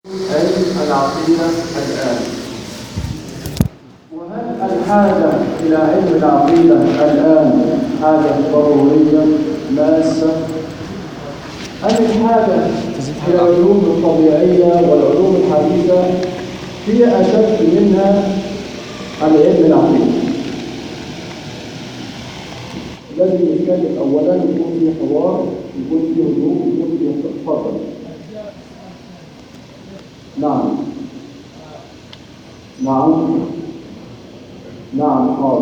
علم العقيدة الآن. وهل الحاجة إلى علم العقيدة الآن حاجة ضرورية ماسة، أم الحاجة إلى العلوم الطبيعية والعلوم الحديثة هي أشد منها عن علم العقيدة؟ لازم نتكلم أولا، يكون فيه حوار، يكون فيه هدوء، يكون فيه فضل. نعم حاضر.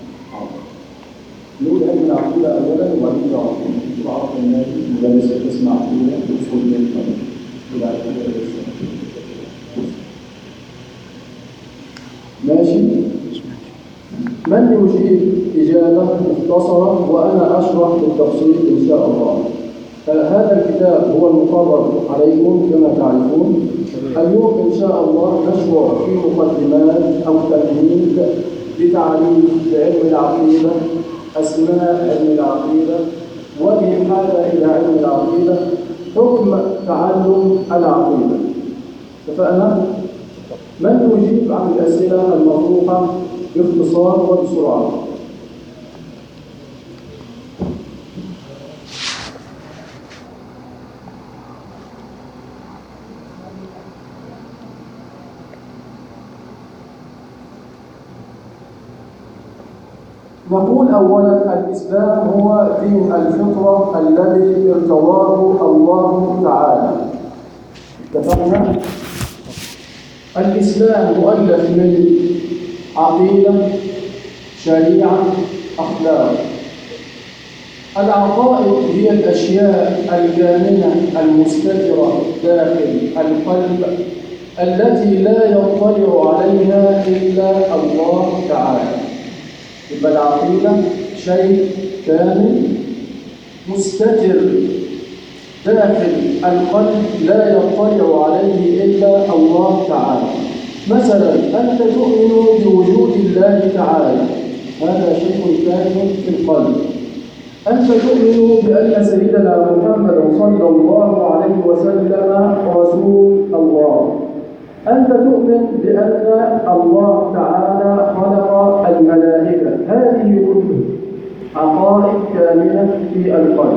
نقول علم العقيدة أولا وبعدين تعرف الناس مدرسة تسمع فيها وتصول منها إلى العقيدة. ماشي؟ من يجيب إجابة مختصرة وأنا أشرح بالتفصيل إن شاء الله. فهذا الكتاب هو المقرر عليكم كما تعرفون. اليوم إن شاء الله نشرع في مقدمات أو تمهيد لتعريف علم العقيدة، أسماء علم العقيدة، وجه الحاجة إلى علم العقيدة، حكم تعلم العقيدة. اتفقنا؟ من يجيب عن الأسئلة المطروحة باختصار وبسرعة؟ نقول أولا الإسلام هو دين الفطرة الذي ارتضاه الله تعالى. اتفقنا؟ الإسلام مؤلف من عقيدة، شريعة، أخلاق. العقائد هي الأشياء الكامنة المستترة داخل القلب التي لا يطلع عليها إلا الله تعالى. يبقى العقيدة شيء كامل مستتر داخل القلب لا يطلع عليه إلا الله تعالى. مثلا أنت تؤمن بوجود الله تعالى، هذا شيء كامل في القلب. أنت تؤمن بأن سيدنا محمد صلى الله عليه وسلم رسول الله. أنت تؤمن بأن الله تعالى خلق الملائكة. هذه كلها عقائد كاملة في القلب.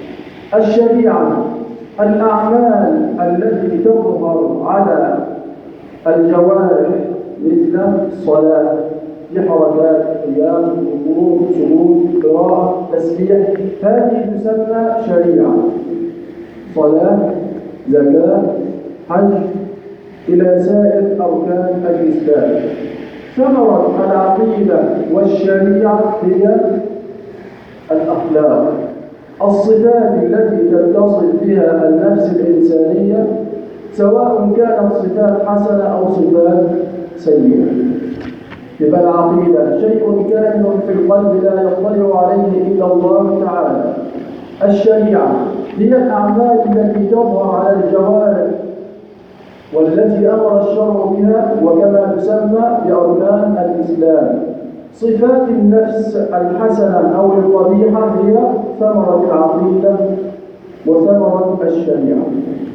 الشريعة الأعمال التي تظهر على الجوارح مثل الصلاة بحركات، قيام، ركوع، سجود، قراءة، تسبيح، هذه تسمى شريعة. صلاة، زكاة، حج، إلى سائر أركان الإسلام. ثمرة العقيدة والشريعة هي الأخلاق، الصفات التي تتصف بها النفس الإنسانية، سواء كانت صفات حسنة أو صفات سيئة. يبقى العقيدة شيء كامن في القلب لا يطلع عليه إلا الله تعالى. الشريعة هي الأعمال التي تظهر على الجوارح والتي أمر الشرع بها وكما تسمى بأركان الإسلام. صفات النفس الحسنة أو القبيحة هي ثمرة العقيدة وثمرة الشريعة.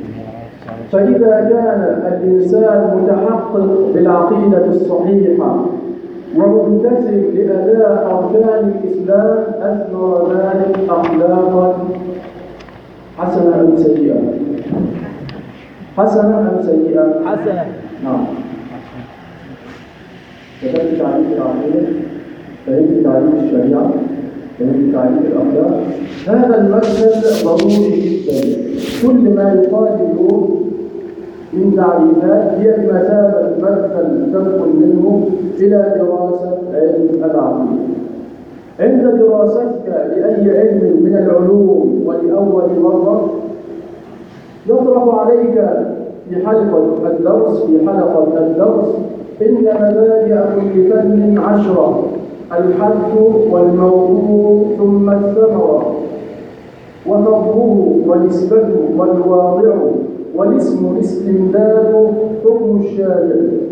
فإذا كان الإنسان متحقق بالعقيدة الصحيحة وممتثل لأداء أركان الإسلام أثمر ذلك أخلاقا حسنة أم سيئة؟ حسنة أم سيئة؟ حسنة. نعم. كتبت تعريف العقيدة، فهمت تعريف الشريعة، فهمت تعريف الأخلاق. هذا المدخل ضروري جدا. كل ما يقال اليوم من تعريفات هي بمثابة مدخل تدخل منه إلى دراسة علم العقيدة. عند دراستك لأي علم من العلوم ولأول مرة يطرح عليك في حلقة الدرس إن مبادئ كل فن 10: الحد والموضوع ثم الثمرة وفضله ونسبته والواضع والاسم الاستمداد حكم الشارع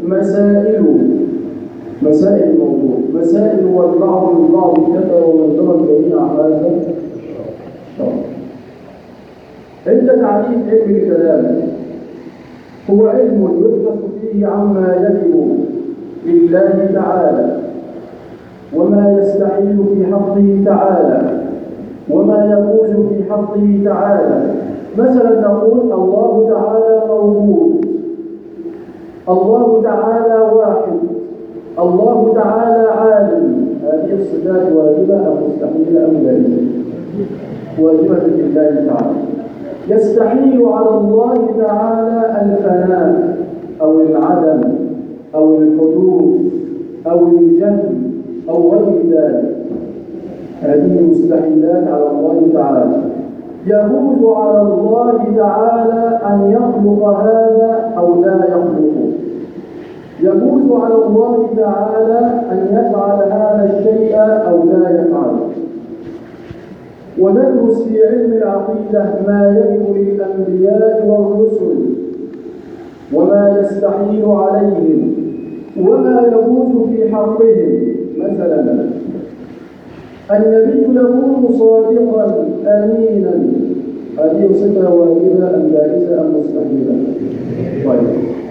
مسائل الموضوع مسائل والبعض كذا ومن درج جميع هذا. عند تعريف علم الكلام هو علم يبحث فيه عما يجب لله تعالى وما يستحيل في حقه تعالى وما يجوز في حقه تعالى. مثلا نقول الله تعالى موجود، الله تعالى واحد، الله تعالى عالم. هذه الصفات واجبة أم مستحيلة أم جائزة؟ واجبة لله تعالى. يستحيل على الله تعالى الفناء أو العدم أو الحدوث أو الجهل أو غير ذلك، هذه مستحيلات على الله تعالى. يجوز على الله تعالى أن يخلق هذا أو لا يخلقه، يجوز على الله تعالى أن يفعل هذا الشيء أو لا يفعله. وندرس في علم العقيدة ما يجب للأنبياء والرسل وما يستحيل عليهم وما يجوز في حقهم. مثلا النبي يكون صادقا أمينا، هذه صفة واجبة أم جائزة أم مستحيلة؟ طيب.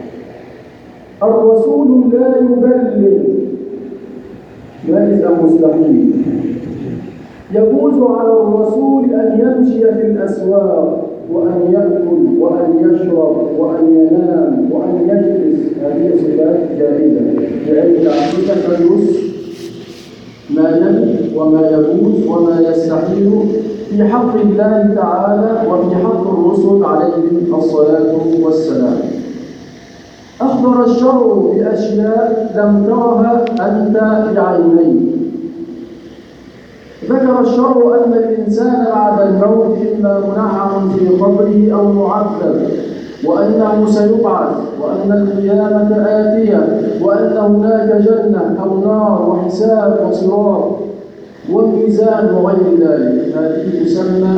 الرسول لا يبلغ، جائز أم مستحيل؟ يجوز على الرسول أن يمشي في الأسواق وأن يأكل وأن يشرب وأن ينام وأن يجلس، هذه صفات جائزة. بعلم العقيدة ندرس ما يجب وما يجوز وما يستحيل في حق الله تعالى وفي حق الرسل عليهم الصلاة والسلام. أخبر الشرع بأشياء لم ترها أنت بعينيك. ذكر الشرع أن الإنسان بعد الموت إما منعم في قبره أو معذب، وأنه سيبعث، وأن القيامة آتية، وأن هناك جنة أو نار وحساب وصراط وميزان وغير ذلك. هذه تسمى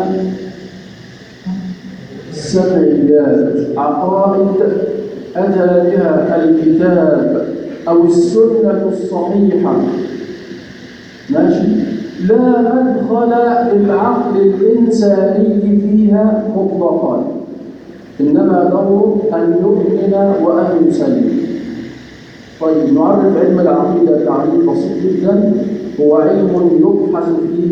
السمعيات، عقائد أتى بها الكتاب أو السنة الصحيحة. ماشي؟ لا مدخل للعقل الإنساني فيها مطلقا، إنما دوره أن يؤمن وأن يسلم. طيب، نعرف علم العقيدة تعريف بسيط جدا. هو علم يبحث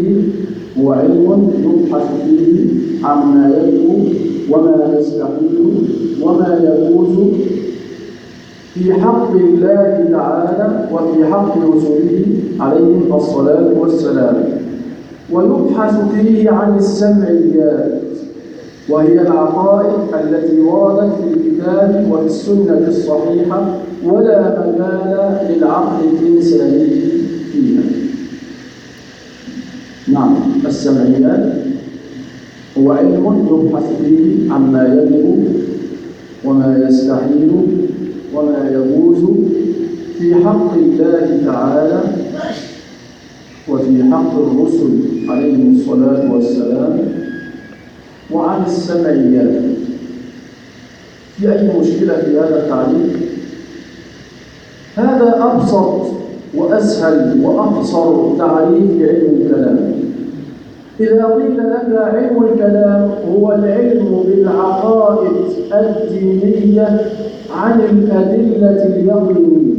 فيه عما يجب وما يستحيل وما يجوز في حق الله تعالى وفي حق رسله عليهم الصلاة والسلام. ويبحث فيه عن السمعيات، وهي العقائد التي وردت في الكتاب وفي السنة الصحيحة ولا مجال للعقل الإنساني فيها. نعم، السمعيات هو علم يبحث فيه عما يجب وما يستحيل وما يجوز في حق الله تعالى وفي حق الرسل عليهم الصلاة والسلام. وعن السمعيات، في أي مشكلة في هذا التعريف؟ هذا أبسط وأسهل وأقصر تعريف لعلم الكلام. إذا قيل لك علم الكلام هو العلم بالعقائد الدينية عن الأدلة اليقينية،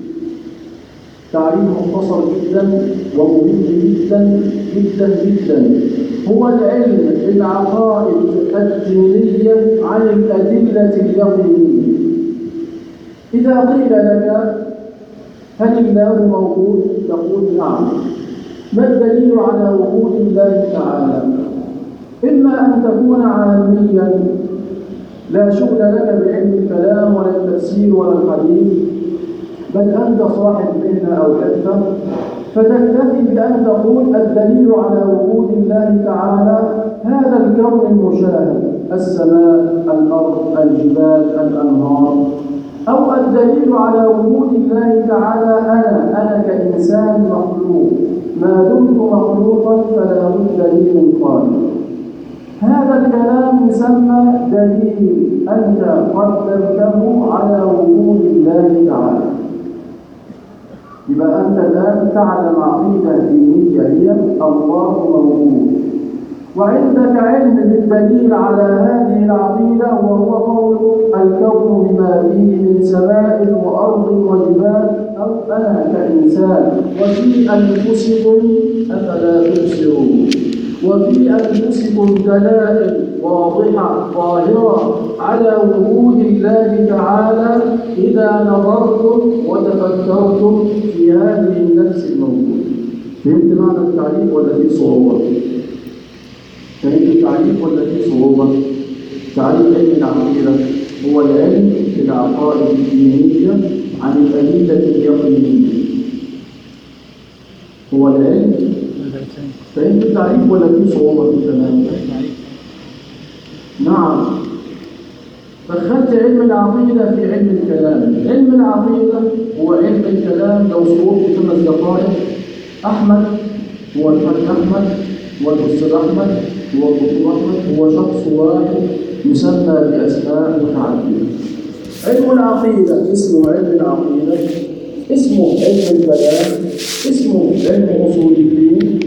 تعريف مختصر جدا ومهم جدا جدا جدا. هو العلم بالعقائد الدينية عن الأدلة اليقينية. إذا قيل لك هل الله موجود؟ تقول نعم. ما الدليل على وجود الله تعالى؟ إما أن تكون عالميا لا شغل لك بعلم الكلام ولا التفسير ولا الحديث، بل أنت صاحب مهنة أو حرفة، فتكتفي بأن تقول الدليل على وجود الله تعالى هذا الكون المشاهد، السماء، الأرض، الجبال، الأنهار. أو الدليل على وجود الله تعالى أنا كإنسان مخلوق، ما دمت مخلوقا فلا بد لي من خالق. هذا الكلام يسمى دليل أنت قدمته على وجود الله تعالى. يبقى أنت الآن تعلم عقيدة دينية هي الله موجود، وعندك علم بالدليل على هذه العقيدة، وهو قول الكون بما فيه من سماء وأرض وجبال، أو أنا كإنسان وفي أنفسكم أفلا تبصرون، وفي أنفسكم دلائل واضحة ظاهرة على وجود الله تعالى إذا نظرتم وتفكرتم في هذه النفس الموجودة. فهمت معنى التعريف ولا في صعوبة؟ فهمت التعريف ولا في صعوبة؟ تعريف علم العقيدة هو العلم بالعقائد الدينية عن الأدلة اليقينية. هو العلم. فهمت التعريف ولا في صعوبة في الكلام؟ نعم. دخلت علم العقيدة في علم الكلام. علم العقيدة هو علم الكلام. لو صعوبة في 5 دقائق. أحمد هو الحاج أحمد، والأستاذ أحمد هو الدكتور أحمد، هو شخص واحد يسمى بأسماء متعددة. علم العقيدة اسمه علم العقيدة، اسمه علم الكلام، اسمه علم أصول الدين،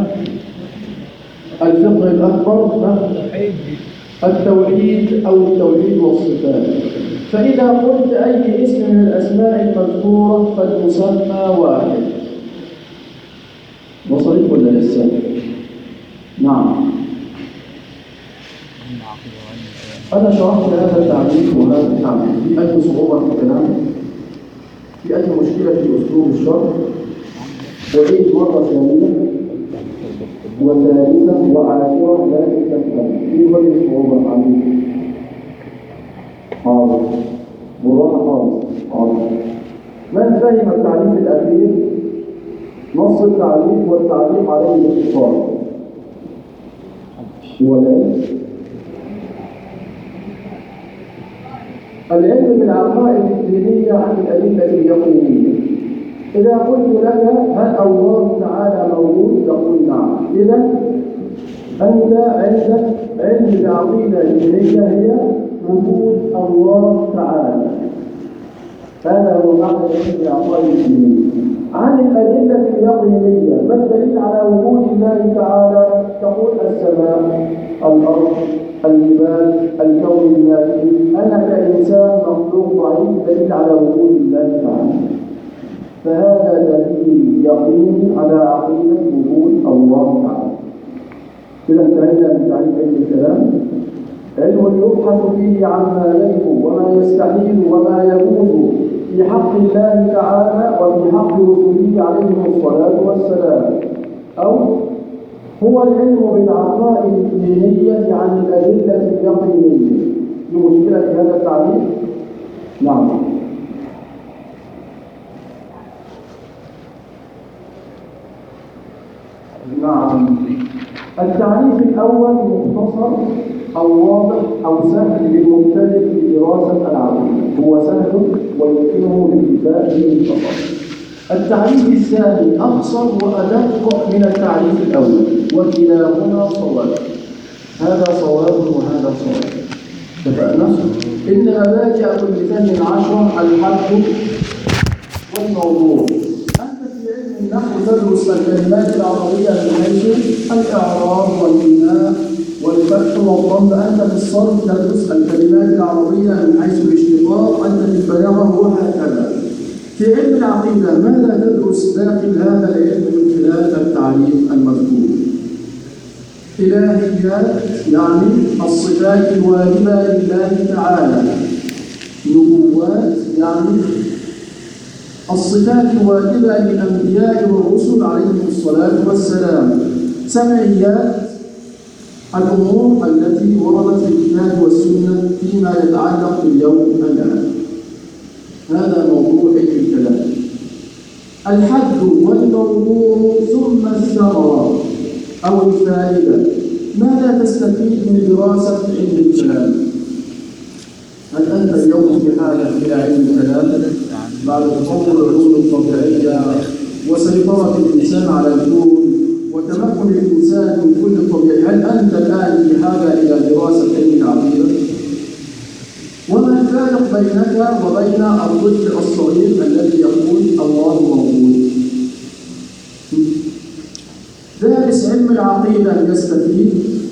الفقه الأكبر، التوحيد أو التوحيد والصفات. فإذا قلت أي اسم من الأسماء المذكورة فالمسمى واحد. وصلت ولا لسه؟ نعم. أنا شرحت هذا التعريف وهذا التعريف. في أي صعوبة في الكلام؟ في أي مشكلة في أسلوب الشرح؟ أعيد مرة ثانية وثالثة وعاشرة لا تتكلم. في أي صعوبة عليك؟ حاضر. بالراحة خالص. حاضر. من فهم التعريف الأخير؟ نص التعريف والتعليق عليه باختصار. هو العلم بالعقائد الدينية عن الأدلة اليقينية. إذا قلت لك هل الله تعالى موجود؟ تقول نعم. إذا أنت عندك علم العقيدة الدينية هي وجود الله تعالى. هذا هو معنى علم العقائد الدينية. عن الأدلة اليقينية، ما الدليل على وجود الله تعالى؟ تقول السماء، الأرض، الجبال، الكون المادي. أنا كإنسان مخلوق ضعيف دليل على وجود الله تعالى. فهذا دليل يقيني على عقيدة وجود الله تعالى. إذا انتهينا من تعريف علم الكلام. علم يبحث فيه عما يجب وما يستحيل وما يجوز في حق الله تعالى وفي حق رسله عليهم الصلاة والسلام. أو هو العلم بالعقائد الدينية عن الأدلة اليقينية. في مشكلة في هذا التعريف؟ نعم. نعم. التعريف الأول مختصر أو واضح أو سهل للمبتدئ في دراسة العقيدة. هو سهل ويمكنه الاكتفاء به فقط. التعريف الثاني أقصر وأدق من التعريف الأول، وكلاهما صواب. هذا صواب وهذا صواب. اتفقنا؟ إن مبادئ كل فن 10 الحد والموضوع. أنت في علم النحو تدرس الكلمات العربية من حيث الإعراب والبناء والفتح والضم. أنت في الصرف تدرس الكلمات العربية من حيث الاشتقاق. أنت في البلاغة وهكذا. في علم العقيدة ماذا تدرس داخل هذا العلم من خلال التعريف المذكور؟ إلهيات، يعني الصفات الواجبة لله تعالى. نبوات، يعني الصفات الواجبة للأنبياء والرسل عليهم الصلاة والسلام. سمعيات، الأمور التي وردت في الكتاب والسنة فيما يتعلق باليوم الآخر. هذا موضوع علم الكلام. الحد والموضوع ثم الثمرة أو الفائدة. ماذا تستفيد من دراسة علم الكلام؟ هل أنت اليوم بحاجة إلى علم الكلام بعد تطور العلوم الطبيعية وسيطرة الإنسان على الكون وتمكن الإنسان من كل الطبيعي؟ هل أنت الآن بحاجة إلى دراسة علم العقيدة؟ وما الفارق بينك وبين الطفل الصغير الذي يقول الله موجود؟ دارس علم العقيدة يستفيد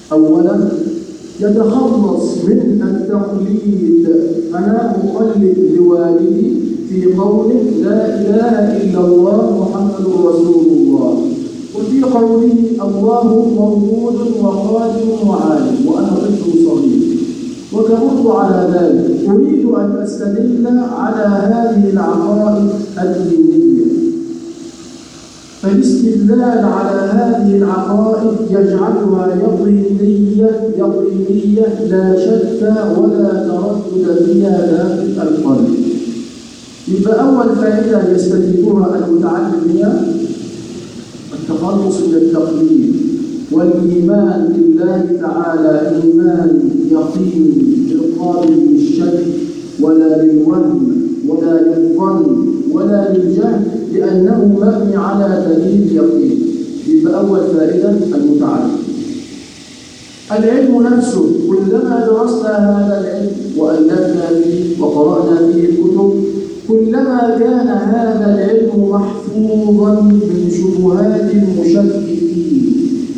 أولا يتخلص من التقليد، أنا أقلد لوالدي في قوله لا إله إلا الله محمد رسول الله، وفي قوله الله موجود وقادر وعالم وأنا طفل صغير، وكبرت على ذلك أريد أن أستدل على هذه العقائد الدينية. فالاستدلال على هذه العقائد يجعلها يقينية لا شك ولا تردد فيها داخل القلب. يبقى أول فائدة يستفيدها المتعلم هي التخلص من التقليد والإيمان بالله تعالى إيمان يقيني بالقابل للشك ولا للوهم ولا للظن ولا للجهل، لأنه مبني على دليل يقين. يبقى أول فائدة المتعلم. العلم نفسه كلما درسنا هذا العلم وألفنا فيه وقرأنا فيه الكتب، كلما كان هذا العلم محفوظا من شبهات المشككين،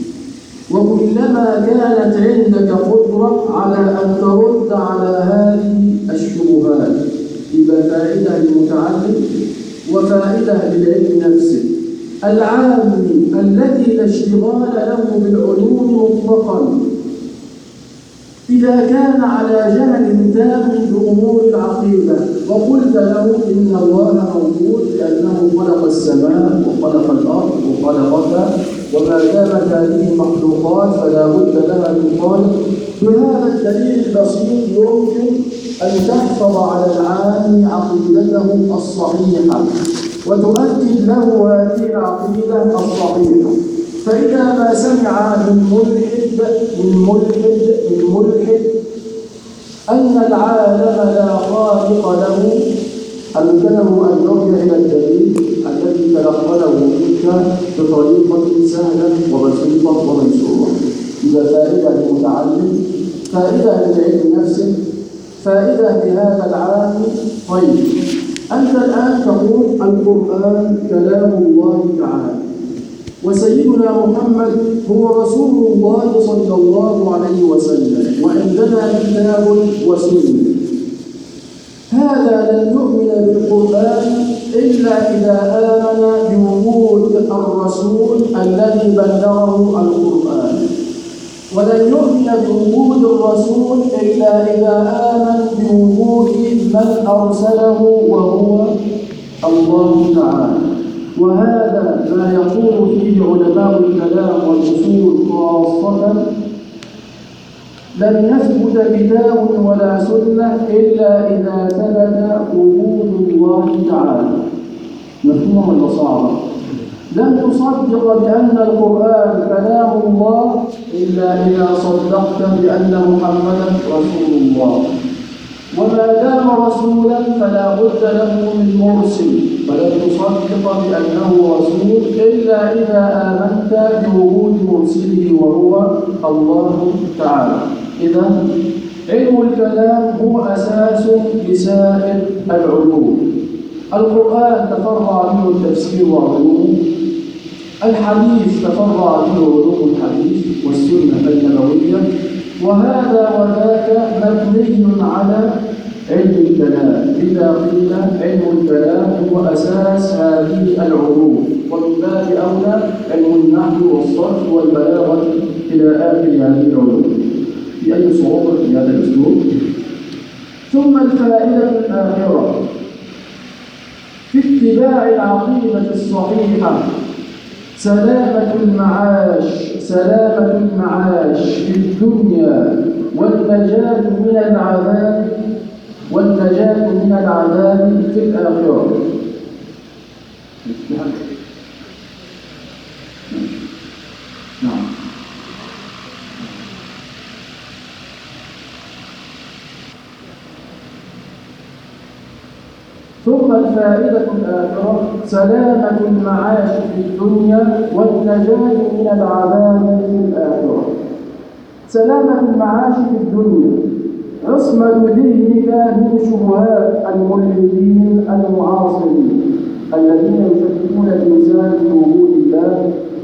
وكلما كانت عندك قدرة على أن ترد على هذه الشبهات. يبقى فائدة للمتعلم وفائدة للعلم نفسه. العام الذي لا اشتغال له بالعلوم مطلقا إذا كان على جهل تام بأمور العقيدة وقلت له إن الله موجود لأنه خلق السماء وخلق الأرض وخلقك وما دامت هذه المخلوقات فلا بد لها من خالق، بهذا الدليل البسيط يمكن أن تحفظ على العالم عقيدته الصحيحة وتؤكد له هذه العقيدة الصحيحة. فإذا ما سمع من ملحد أن العالم لا خالق له، أمكنه أن يرجع إلى الدليل الذي تلقنه منك بطريقة سهلة وبسيطة وميسورة. إذا فائدة للمتعلم، فائدة للعلم نفسه، فائدة لهذا العالم. طيب أنت الآن تقول القرآن كلام الله تعالى وسيدنا محمد هو رسول الله صلى الله عليه وسلم وعندنا كتاب وسنة. هذا لن يؤمن بالقرآن إلا إذا آمن بوجود الرسول الذي بلغه القرآن، ولن يؤمن بوجود الرسول إلا إذا آمن بوجود من أرسله وهو الله تعالى. وهذا ما يقول فيه علماء الكلام والأصول خاصة: لم يثبت كتاب ولا سنة إلا إذا ثبت وجود الله تعالى. مفهوم ولا صعب؟ لم تصدق بأن القرآن كلام الله إلا إذا صدقت بأن محمدا رسول الله، وما دام رسولا فلا بد له من مرسل، فلن تصدق بأنه رسول إلا إذا آمنت بوجود مرسله وهو الله تعالى. إذا علم الكلام هو أساس لسائر العلوم. القرآن تفرع منه التفسير وعلومه، الحديث تفرع منه علوم الحديث والسنة النبوية، وهذا وذاك مبني على علم الكلام. إذا قيل علم الكلام هو أساس هذه العلوم، ومن باب أولى علم النحو والصرف والبلاغة إلى آخر هذه العلوم. بأي صعوبة في هذا الأسلوب؟ ثم الفائدة الآخرة في اتباع العقيدة الصحيحة سلامة المعاش في الدنيا والنجاة من العذاب في الآخرة. نعم. ثم الفائدة الآخرة سلامة المعاش في الدنيا والنجاة من العذاب في الآخرة. سلامة المعاش في الدنيا عصمة ذهنك من شبهات الملحدين المعاصرين الذين يشككون الإنسان في وجود الله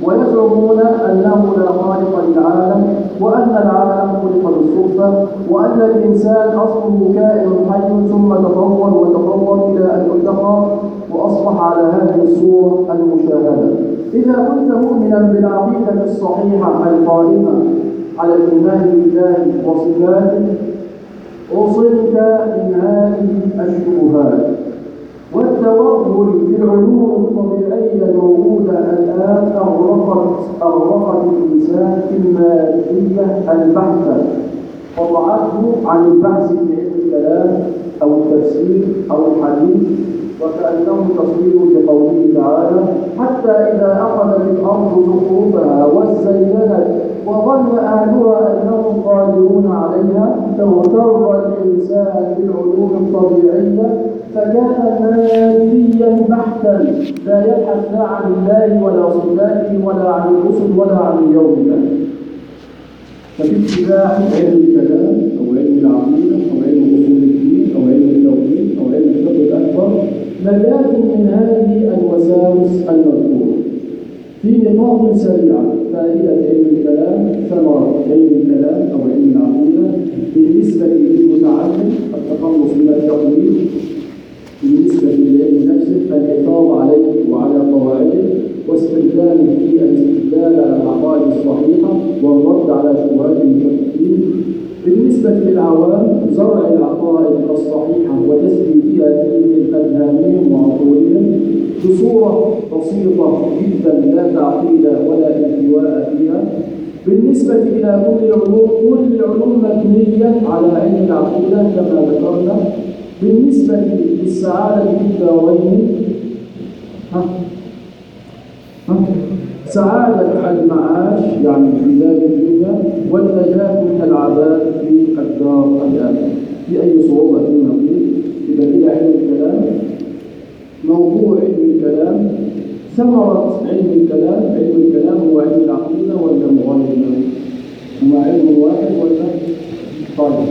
ويزعمون أنه لا خالق للعالم، وأن العالم خلق بالصدفة، وأن الإنسان أصله كائن حي ثم تطور وتطور إلى أن التقى وأصبح على هذه الصورة المشاهدة. إذا كنت مؤمنا بالعقيدة الصحيحة القائمة على الإيمان بالله وصفاته أصلت من هذه الشبهات. والتوغل في العلوم الطبيعية الموجودة الآن أغرقت الإنسان في المادية البحتة، قطعته عن البحث في علم الكلام أو التفسير أو الحديث، وكأنه تصوير لقوله تعالى: حتى إذا أخذت الأرض زخرفها وزينت وظن أهلها أنهم قادرون عليها اغتر الإنسان بالعلوم الطبيعية فكان ماديا بحتا، لا يبحث لا عن الله ولا صفاته ولا عن الرسل ولا عن اليوم الآخر. ففي اتباع علم الكلام أو علم العقيدة أو علم أصول الدين أو علم التوحيد أو علم الفقه الأكبر نجاة من هذه الوساوس المذكورة. في نقاط سريعة: فائدة علم الكلام، ثمرة علم الكلام أو علم العقيدة بالنسبة للمتعلم التخلص من التقليد، بالنسبة للعلم نفسه الحفاظ عليه وعلى قواعده واستخدامه في الاستدلال على العقائد الصحيحة والرد على شبهات المشككين. بالنسبة للعوام زرع العقائد الصحيحة وتثبيتها في أذهانهم وعقولهم بصورة بسيطة جدا لا تعقيد ولا التواء فيها. بالنسبة إلى كل العلوم مبنية على علم العقيدة كما ذكرنا. بالنسبة للسعادة في الدارين سعادة المعاش يعني في دار الدنيا، والنجاة من العذاب في الدار الآخرة. في أي صعوبة نقول إذا إلى علم الكلام، موضوع علم الكلام، ثمرة علم الكلام. علم الكلام هو علم العقيدة ولا مغاير؟ هما علم واحد ولا؟ طيب،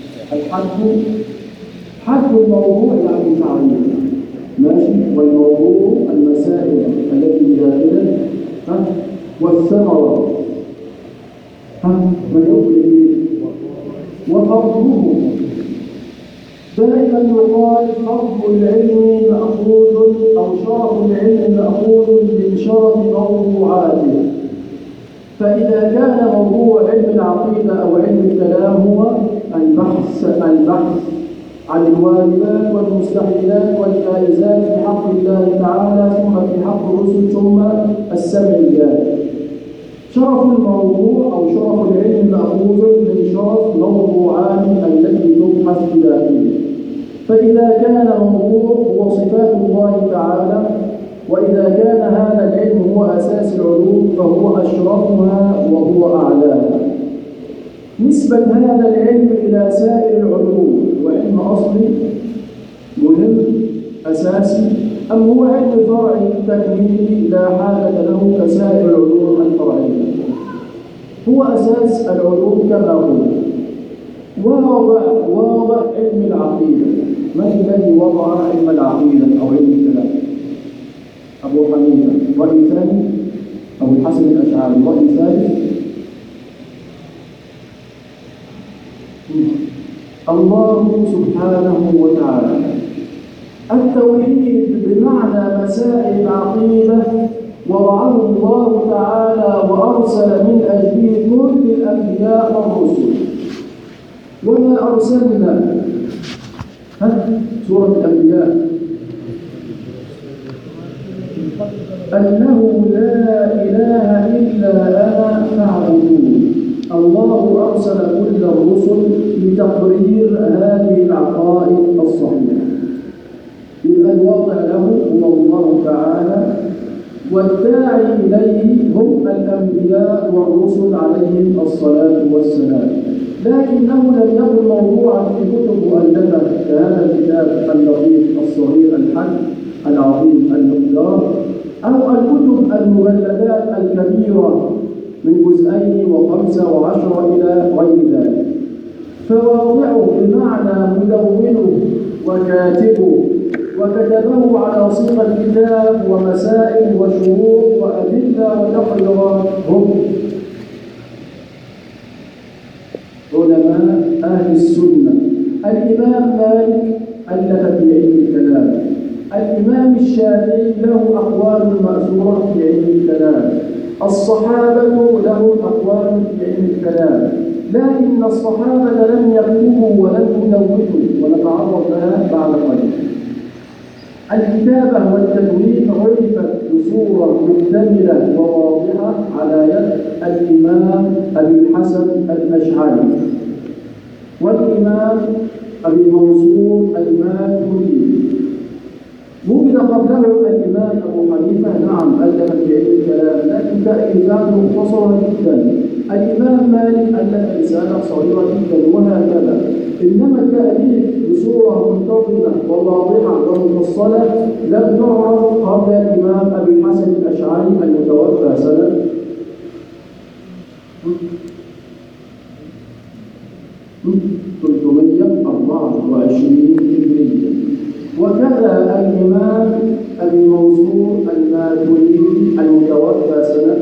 حد الموضوع يعني تعريف، ماشي، والموضوع المسائل التي داخله، والثمرة من يقل وفضله. دائما يقال فضل العلم مأخوذ أو شرف العلم مأخوذ من شرف موضوعاته. فإذا كان موضوع علم العقيدة أو علم الكلام هو البحث عن الواجبات والمستحيلات والجائزات في حق الله تعالى ثم في حق الرسل ثم السمعيات، شرف الموضوع أو شرف العلم مأخوذ من شرف موضوعات التي تبحث بداخله. فإذا كان موضوع هو صفات الله تعالى، وإذا كان هذا العلم هو أساس العلوم فهو أشرفها وهو أعلاها. نسبة هذا العلم إلى سائر العلوم وعلم أصلي مهم أساسي، أم هو علم فرعي تكميلي لا حاجة له كسائر العلوم الفرعية؟ هو أساس العلوم كما قلت. واضع علم العقيدة. من الذي وضع علم العقيدة أو علم الكلام؟ أبو حنيفة. رأي ثاني أبو الحسن الأشعري. رأي ثالث الله سبحانه وتعالى. التوحيد بمعنى مسائل العقيدة وضعه الله تعالى وأرسل من أجله كل الأنبياء والرسل. وما أرسلنا سورة الأنبياء أنه لا إله إلا أنا فاعبدون. الله أرسل كل الرسل لتقرير هذه العقائد الصحيحة. يبقى الواقع له هو الله تعالى، والداعي إليه هم الأنبياء والرسل عليهم الصلاة والسلام. لكنه لم يكن موضوعا في كتب مؤلفة كهذا الكتاب اللطيف الصغير الحجم العظيم المقدار، أو الكتب المجلدات الكبيرة من 2 و5 و10 إلى غير ذلك. فواضعه بمعنى مدونه وكاتبه وكتبه على صيغة كتاب ومسائل وشروط وأدلة وتقريرات هم علماء أهل السنة. الإمام مالك ألف في علم الكلام، الإمام الشافعي له أقوال مأثورة في علم الكلام، الصحابة لهم أقوال في علم الكلام، لكن الصحابة لم يكتبوا ولم ينوتوا، ونتعرض لها بعد قليل. الكتابة والتدوين عرفت بصورة مكتملة وواضحة على يد الإمام أبي الحسن الأشعري والإمام أبي منصور الماتريدي. وجد قبله الإمام أبو حنيفة، نعم ألف في علم الكلام لكن تأليفات مختصرة جدا. الإمام مالك ألف رسالة صغيرة جدا وهكذا. إنما التأليف بصورة منتظمة وواضحة ومفصلة لم تعرف قبل الإمام أبي الحسن الأشعري المتوفى سنة 324 هجرية. وكذا الإمام أبي منصور الماتريدي المتوفى سنة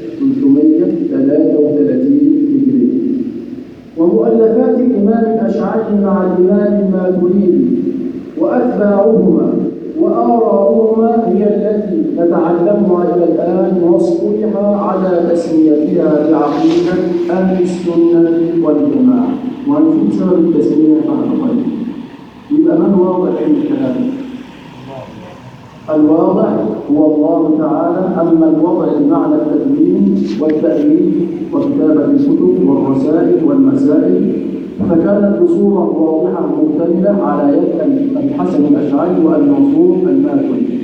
333 هجرية. ومؤلفات الإمام الأشعري مع الإمام الماتريدي وأتباعهما وآراؤهما هي التي نتعلمها إلى الآن، واصطلح على تسميتها بعقيدة أهل السنة والجماعة. وهنشوف سبب التسمية بعد قليل. يبقى من واضح علم الكلام؟ الواضح هو الله تعالى. أما الوضع بمعنى التدوين والتأليف وكتابة الكتب والرسائل والمسائل فكانت بصورة واضحة مكتملة على يد الحسن الأشعري والمنصور الماتريدي.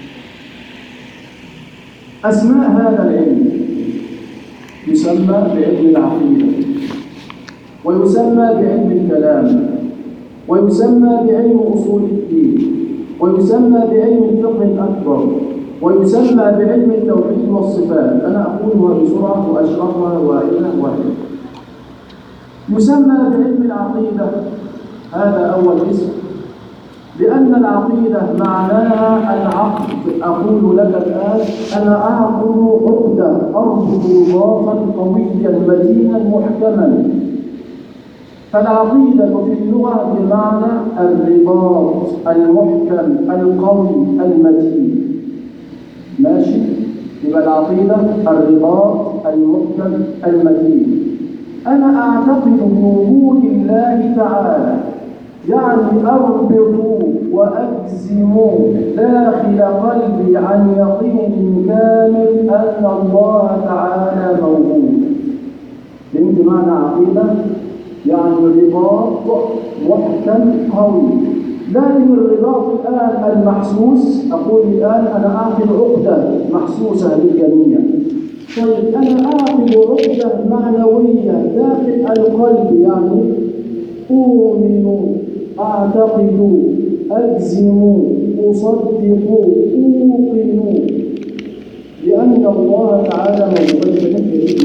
أسماء هذا العلم يسمى بعلم العقيدة، ويسمى بعلم الكلام، ويسمى بعلم أصول الدين، ويسمى بعلم الفقه الأكبر، ويسمى بعلم التوحيد والصفات. أنا أقولها بسرعة وأشرحها واحدة واحدة. يسمى بعلم العقيدة، هذا أول اسم، لأن العقيدة معناها العقد. أقول لك الآن أنا أعقد عقدة، أربط رباطا قويا متينا محكما. فالعقيدة في اللغة بمعنى الرباط المحكم القوي المتين. ماشي؟ يبقى العقيدة الرباط المحكم المتين. أنا أعتقد بوجود الله تعالى، يعني أربط وأجزم داخل قلبي عن يقين كامل أن الله تعالى موجود. فهمت معنى عقيدة؟ يعني رباط محكم قوي. لكن الرباط الآن المحسوس، أقول الآن أنا أعقد عقدة محسوسة للجميع. طيب أنا أعقد عقدة معنوية داخل القلب، يعني أؤمن، أعتقد، أجزم، أصدق، أوقن بأن الله تعالى موجود.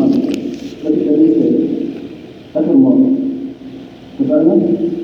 آخر مرة اتفقنا؟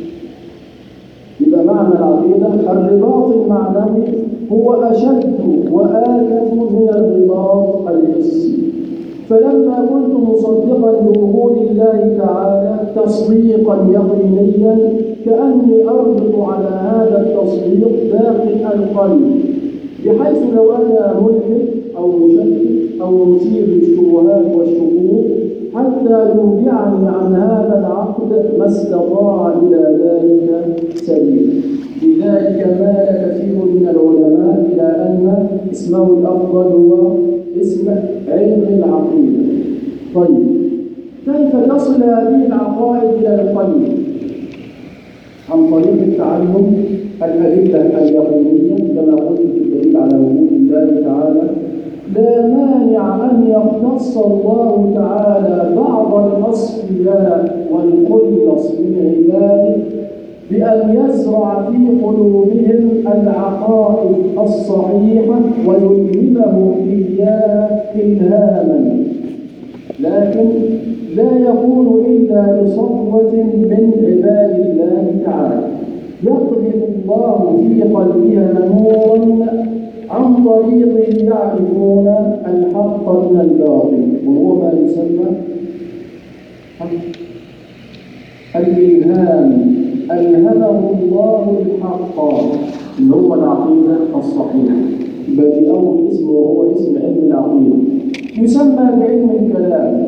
يبقى معنى العقيدة الرباط المعنوي هو أشد وآكد من الرباط الحسي. فلما كنت مصدقا بوجود الله تعالى تصديقا يقينيا، كأني أربط على هذا التصديق داخل القلب، بحيث لو أنا ملحد أو مشكك أو مثير للشبهات والشكوك حتى يرجعني عن هذا العقد ما استطاع إلى ذلك سبيل. لذلك مال كثير من العلماء إلى أن اسمه الأفضل هو اسم علم العقيدة. طيب، كيف تصل هذه العقائد إلى القلب؟ عن طريق التعلم الأدلة اليقينية كما قلت في الدليل على وجود الله تعالى. لا مانع أن يختص الله تعالى بعض الأصفياء والخلص من عباده بأن يزرع في قلوبهم العقائد الصحيحة ويلهمهم إياها إلهاما، لكن لا يكون إلا لصفوة من عباد الله تعالى. يقذف الله في قلبها نورا عن طريق يعرفون الحق من الباطل، وهو ما يسمى الإلهام. ألهمه الله الحق اللي هو العقيدة الصحيحة، بل أول اسم وهو اسم علم العقيدة. يسمى بعلم الكلام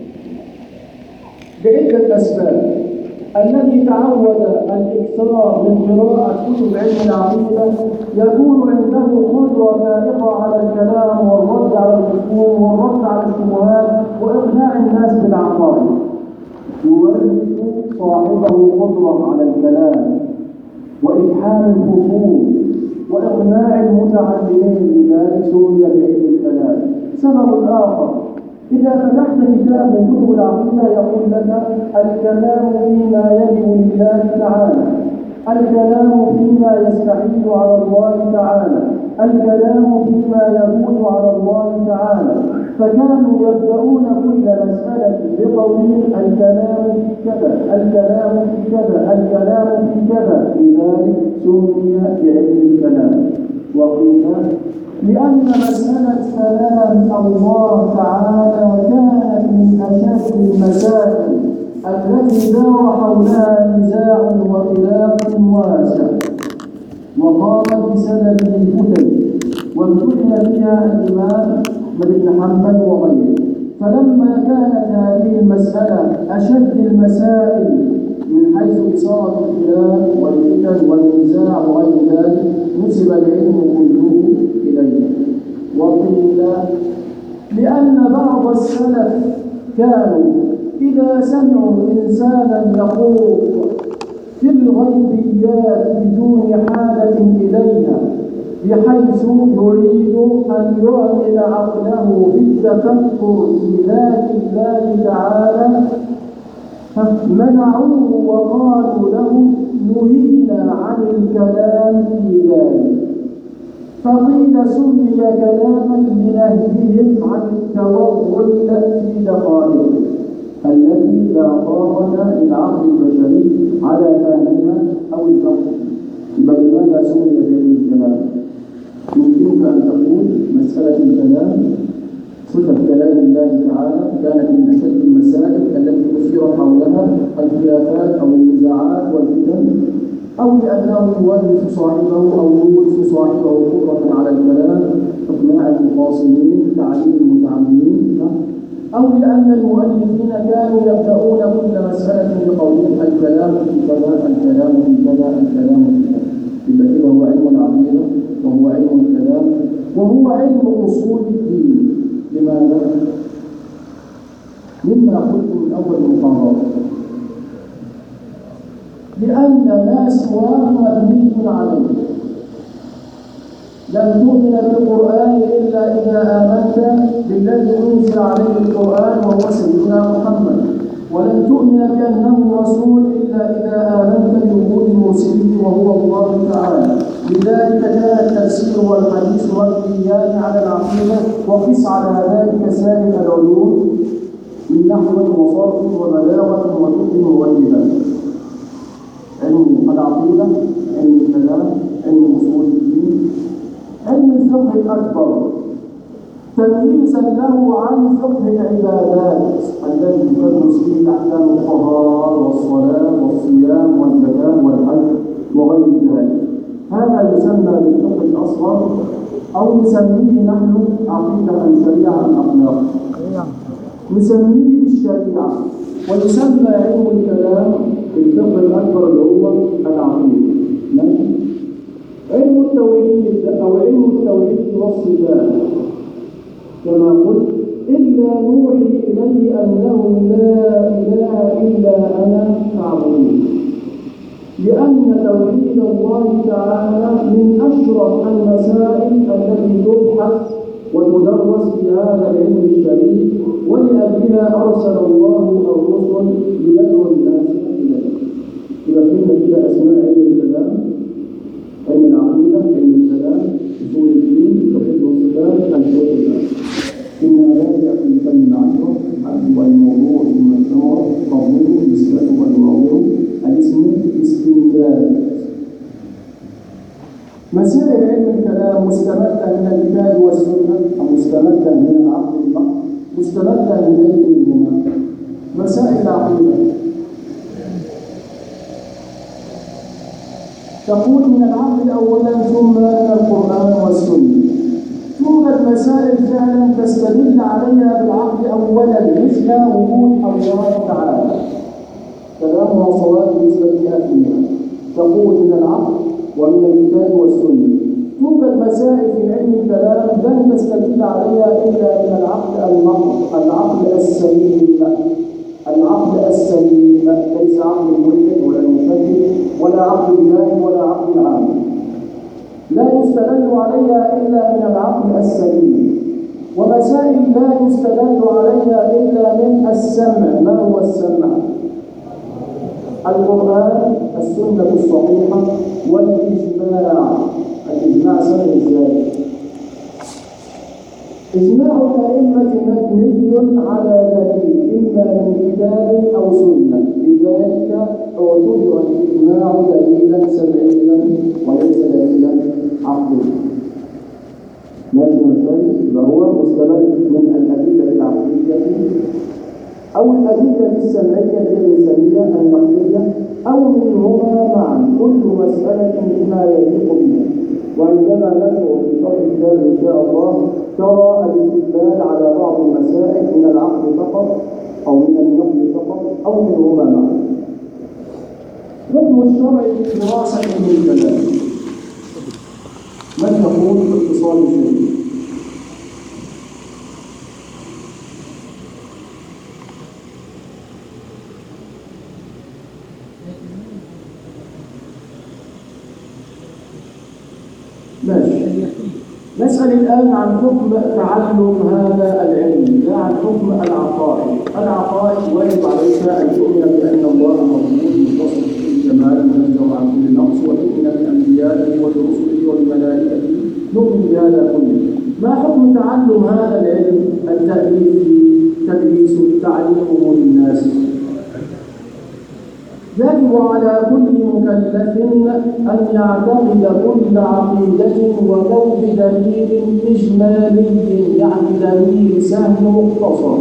بعدة أسباب. الذي تعود الإكثار من قراءة كتب علم العقيدة يكون عنده قدرة فائقة على الكلام والرد على الخصوم والرد على الشبهات وإقناع الناس بالعقائد. يورث صاحبه قدرة على الكلام وإفحام الخصوم وإقناع المتعلمين بذلك سمي بعلم الكلام. سبب آخر، إذا فتحت كتاب من كتب العقيدة يقول لك الكلام فيما يجب لله تعالى، الكلام فيما يستحيل على الله تعالى، الكلام فيما يجوز على الله تعالى. فكانوا يبدأون كل مسألة بقولهم الكلام في كذا، الكلام في كذا، الكلام في كذا، لذلك سمي بعلم الكلام. وقيل لأن مسألة كلام الله تعالى كانت من أشد المسائل التي دار حولها نزاع وخلاف واسع، وقامت بسبب الفتن وابتلي فيها الإمام أحمد بن حنبل وغيره. فلما كانت هذه المسألة أشد المسائل من حيث إثارة الخلاف والفتن والنزاع وغير ذلك نسب العلم كله إليه. وقيل لأن بعض السلف كانوا إذا سمعوا إنسانا يخوض في الغيبيات بدون حاجة إليها بحيث يريد أن يعمل عقله في التفكر في ذات الله تعالى منعوه وقالوا له نهينا عن الكلام في ذلك. فقيل سمي كلاما لنهيهم عن التوغل في دقائق التي لا طاقة للعقل البشري على فهمها أو الفهم. بل لماذا سمي بعلم الكلام؟ يمكنك أن تقول مسألة الكلام صفة كلام الله تعالى كانت من أشد المسائل التي أثير حولها الخلافات أو النزاعات والفتن، أو لأنه يورث صاحبه أو يورث صاحبه قدرة على الكلام، إقناع المخاصمين، تعليم المتعلمين، أو لأن المؤلفين كانوا يبدأون كل مسألة بقولهم الكلام في كذا، الكلام في كذا، الكلام في كذا. يبقى كده هو علم العقيدة وهو علم الكلام وهو علم أصول الدين. لماذا؟ مما قلت من أول المحاضرة، لأن ما سواه مبني عليه. لن تؤمن بالقرآن إلا إذا آمنت بالذي أنزل عليه القرآن وهو سيدنا محمد، ولن تؤمن بأنه رسول إلا إذا آمنت بوجود المرسلين وهو الله تعالى. لذلك كان التفسير والحديث مبنيان على العقيدة، وقس على ذلك سائر العلوم من نحو وصرف وبلاغة وفقه وغيرها. علم العقيدة، علم الكلام، علم أصول الدين، علم الفقه الأكبر تمييزا له عن فقه العبادات الذي تدرس فيه أحكام الطهارة والصلاة والصيام والزكاة والحج وغير ذلك. هذا يسمى بالفقه الأصغر، أو نسميه نحن عقيدة شريعة الأخلاق، نسميه بالشريعة. ويسمى علم الكلام الفقه الأكبر اللي هو العقيدة. علم التوحيد أو علم التوحيد والصفات كما قلت إلا نوحي إليه أنه لا إله إلا أنا فاعبدون، لأن توحيد الله تعالى من أشرف المسائل التي تبحث وتدرس في هذا العلم الشريف، ولأجلها أرسل الله الرسل ليدعو الناس إليه. إذا كنا كده أسماء علم الكلام، علم العقيدة، علم الكلام، أصول الدين، توحيد والصفات، الفقه. إن ذلك في الفن العشرة الحد والموضوع ثم الثمرة فضله نسبته والموضوع. الاسم استمداد مسائل علم الكلام مستمدة من الكتاب والسنة أم مستمدة من العقل المحض؟ مستمدة من أي منهما؟ مسائل العقيدة تقول من العقل أولا ثم من القرآن والسنة. توجد مسائل فعلا تستدل عليها بالعقل أولا مثل وجود الله تعالى، كلامها صواب بنسبة 100%. تقول من العقل ومن الكتاب والسنة. توجد مسائل في علم الكلام لن تستدل عليها إلا من العقل المحض، العقل السليم، العقل السليم، ليس عقل الملحد ولا المشدد ولا عقل الجاهل ولا عقل العام. لا يستدل عليها إلا من العقل السليم. ومسائل لا يستدل عليها إلا من السمع. ما هو السمع؟ القرآن، السنة الصحيحة، والإجماع. الإجماع سمع إزاي؟ إجماع الأئمة مبني على دليل إما من كتاب أو سنة، لذلك اعتبر الإجماع دليلا سمعيا وليس دليلا عقليا. فهو مستمد من الأدلة العقلية أو الأدلة السمعية الإنسانية النقلية أو منهما معا، كل مسألة بما يليق بها. وعندما ندعو في شرح الكتاب إن شاء الله ترى الاستدلال على بعض المسائل من العقل فقط أو من النقل فقط أو منهما معا. حكم الشرع في دراسة علم الكلام. من يقول باختصار شديد؟ ماشي. نسأل الآن عن حكم تعلم هذا العلم، لا عن حكم العقائد. العقائد واجب عليك أن تؤمن بأن الله موجود متصف بالجمال منزه عن كل نقص، وتؤمن بأنبيائه وبرسله وبملائكته، نؤمن بهذا كله. ما حكم تعلم هذا العلم؟ التأليف فيه، تدريسه، تعليمه للناس. يجب على كل مكلف أن يعتقد كل عقيدة ولو بدليل إجمالي، يعني دليل سهل مختصر،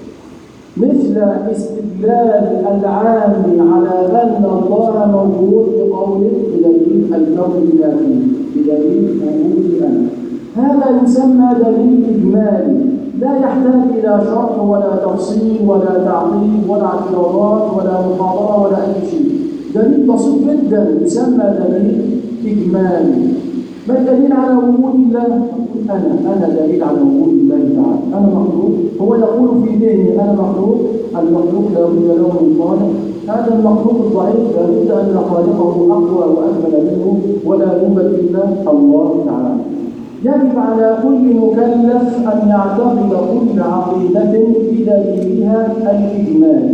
مثل استدلال العام على أن الله موجود بقوله بدليل الكون الذاتي، بدليل وجود أنا. هذا يسمى دليل إجمالي، لا يحتاج إلى شرح ولا تفصيل ولا تعقيب ولا اعتراضات ولا محاضرة ولا أي شيء. دليل بسيط جدا يسمى دليل إجمالي. ما الدليل على وجود الله؟ أنا دليل على وجود الله تعالى. أنا مخلوق، هو يقول في ذهنه أنا مخلوق. المخلوق لا بد له من خالق. هذا المخلوق الضعيف لا بد أن خالقه أقوى وأكمل منه، ولا يوجد إلا الله تعالى. يجب على كل مكلف أن يعتقد كل عقيدة بدليلها الإجمالي.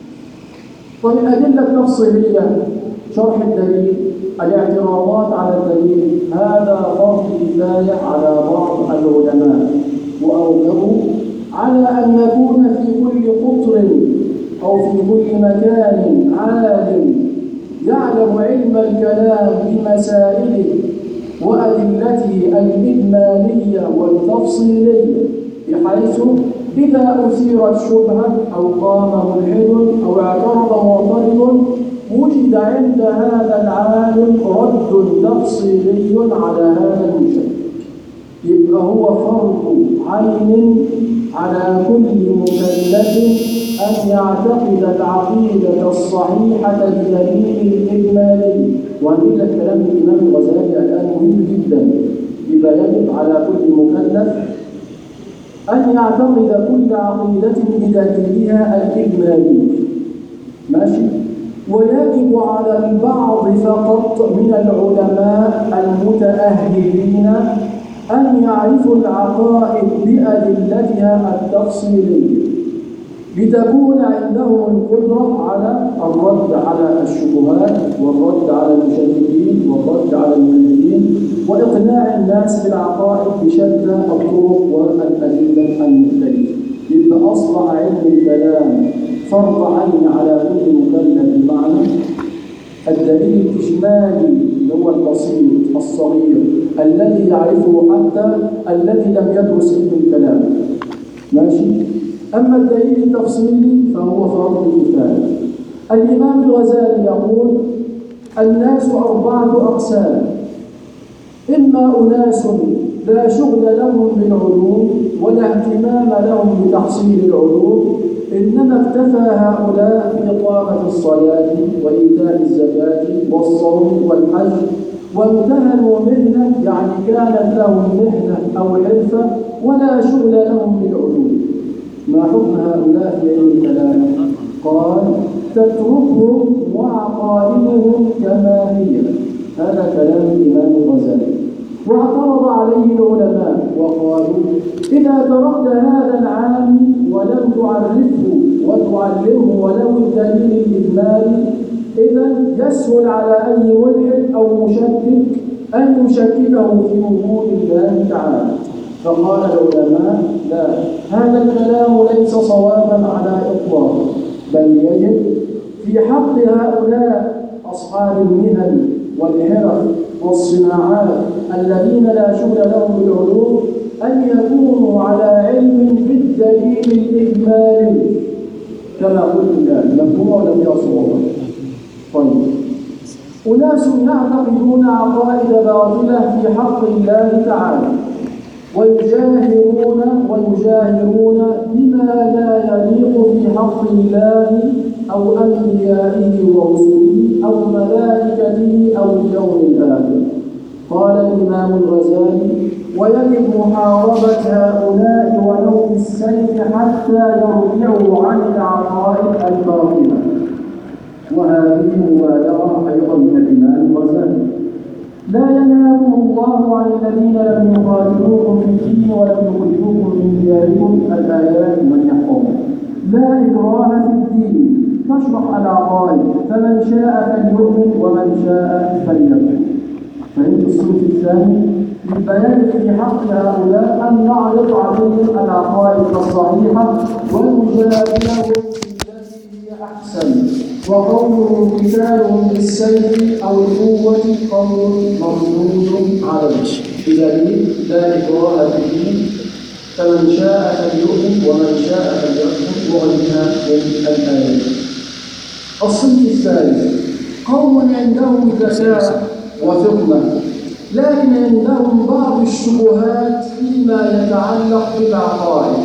والأدلة التفصيلية، شرح الدليل، الاعتراضات على الدليل، هذا فرض كفاية على بعض العلماء، وأوجبوا على أن يكون في كل قطر أو في كل مكان عالم يعلم علم الكلام بمسائله وأدلته الإجمالية والتفصيلية، بحيث إذا أثيرت شبهة أو قام ملحد أو اعترض معترض وجد عند هذا العالم رد تفصيلي على هذا المشكل. يبقى هو فرض عين على كل مكلف أن يعتقد العقيدة الصحيحة بدليل الإجمالي. وهذا الكلام من الإمام الغزالي الآن مهم جدا. يبقى يجب على كل مكلف أن يعتقد كل عقيدة بدليلها الإجمالي. ماشي؟ ويجب على البعض فقط من العلماء المتأهلين أن يعرفوا العقائد بأدلتها التفصيلية، لتكون عندهم القدرة على الرد على الشبهات والرد على المشككين والرد على الملحدين، وإقناع الناس بالعقائد بشتى الطرق والأدلة المختلفة. يبقى أصبح علم الكلام فرض عين على كل مكلف، بمعنى الدليل الإجمالي اللي هو البسيط الصغير الذي يعرفه حتى الذي لم يدرس علم الكلام. ماشي. أما الدليل التفصيلي فهو فرض كفاية. الإمام الغزالي يقول: الناس 4 أقسام: إما أناس لا شغل لهم بالعلوم ولا اهتمام لهم بتحصيل العلوم، إنما اكتفى هؤلاء بإقامة الصلاة وإيتاء الزكاة والصوم والحج، وامتهنوا مهنة، يعني كانت لهم مهنة أو حرفة، ولا شغل لهم بالعلوم. ما حكم هؤلاء في علم الكلام؟ قال: تتركهم وعقائدهم كما هي. هذا كلام الإمام الغزالي. واعترض عليه العلماء وقالوا: إذا تركت هذا العام ولم تعرفه وتعلمه ولو الدليل الإجمالي، إذن يسهل على أي ملحد أو مشكك أن يشككه في وجود الله تعالى. فقال العلماء: لا، هذا الكلام ليس صوابا على إطلاق، بل يجب في حق هؤلاء أصحاب المهن والحرف والصناعات الذين لا شغل لهم بالعلوم أن يكونوا على علم بالدليل الإجمالي كما قلت الآن. مفهوم ولا فيها صعوبة؟ طيب. أناس يعتقدون عقائد باطلة في حق الله تعالى، ويجاهرون بما لا يليق في حق الله أو أنبيائه ورسله أو ملائكته أو اليوم الآخر. قال الإمام الغزالي: ويجب محاربة هؤلاء ولو بالسيف حتى يرجعوا عن العقائد الباطلة. وهذه مبالغة أيضا من الإمام الغزالي. لا ينهاكم الله عن الذين لم يقاتلوكم في الدين ولم يخرجوكم من دياركم. الآيات من يحفظها. لا إكراه في الدين تشرح العقائد، فمن شاء فليؤمن ومن شاء فليكفر. فهمت الصنف الثاني؟ يبقى في حق هؤلاء أن نعرض عليهم العقائد الصحيحة ونجادلهم بالتي هي أحسن، وقولهم قتالهم بالسيف أو القوة قول مردود عليه بدليل لا إكراه في الدين، فمن شاء فليؤمن ومن شاء فليكفر، وغيرها من الآيات. الصنف الثالث: قوم عندهم ذكاء وفطنة، لكن عندهم بعض الشبهات فيما يتعلق بالعقائد.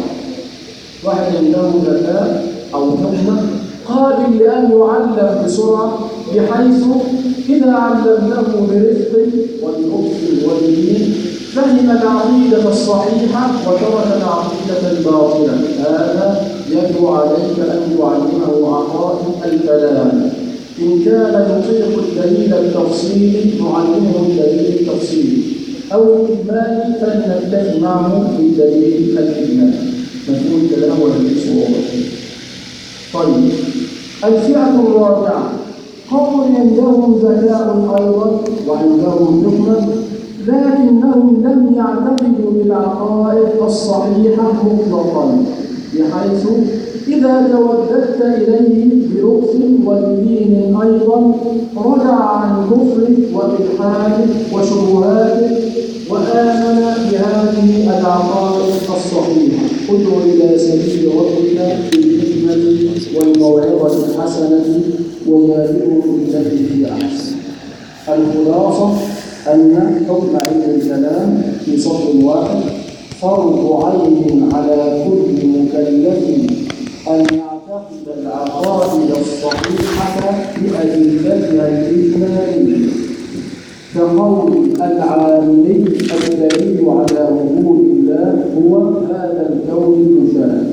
واحد عنده ذكاء أو فطنة قابل لأن يعلم بسرعة، بحيث إذا علمته برفق وبلطف وبدين فهم العقيدة الصحيحة وترك العقيدة الباطلة. هذا يجب عليك أن تعلمه عقائد الكلام. إن كان يطيق الدليل التفصيلي نعلمه الدليل التفصيلي، أو الإجمالي فلنبتدئ معه بالدليل الإجمالي. مفهوم الكلام ولا في صعوبة؟ طيب. الفئة الرابعة: قوم عندهم ذكاء أيضا وعندهم حكمة، لكنهم لم يعتقدوا بالعقائد الصحيحة مطلقا، بحيث إذا توددت إليه بلطف وبدين أيضا رجع عن كفره وإلحاده وشبهاته وآمن بهذه العقائد الصحيحة. ادع إلى سبيل ربك بالحكمة والموعظة الحسنة وجادلهم بالتي هي أحسن. الخلاصة أن حكم علم الكلام في سطر واحد: فرض عين على كل مكلف أن يعتقد العقائد الصحيحة بأدلتها الإجمالية، كقول العامي: الدليل على وجود الله هو هذا الكون المشاهد.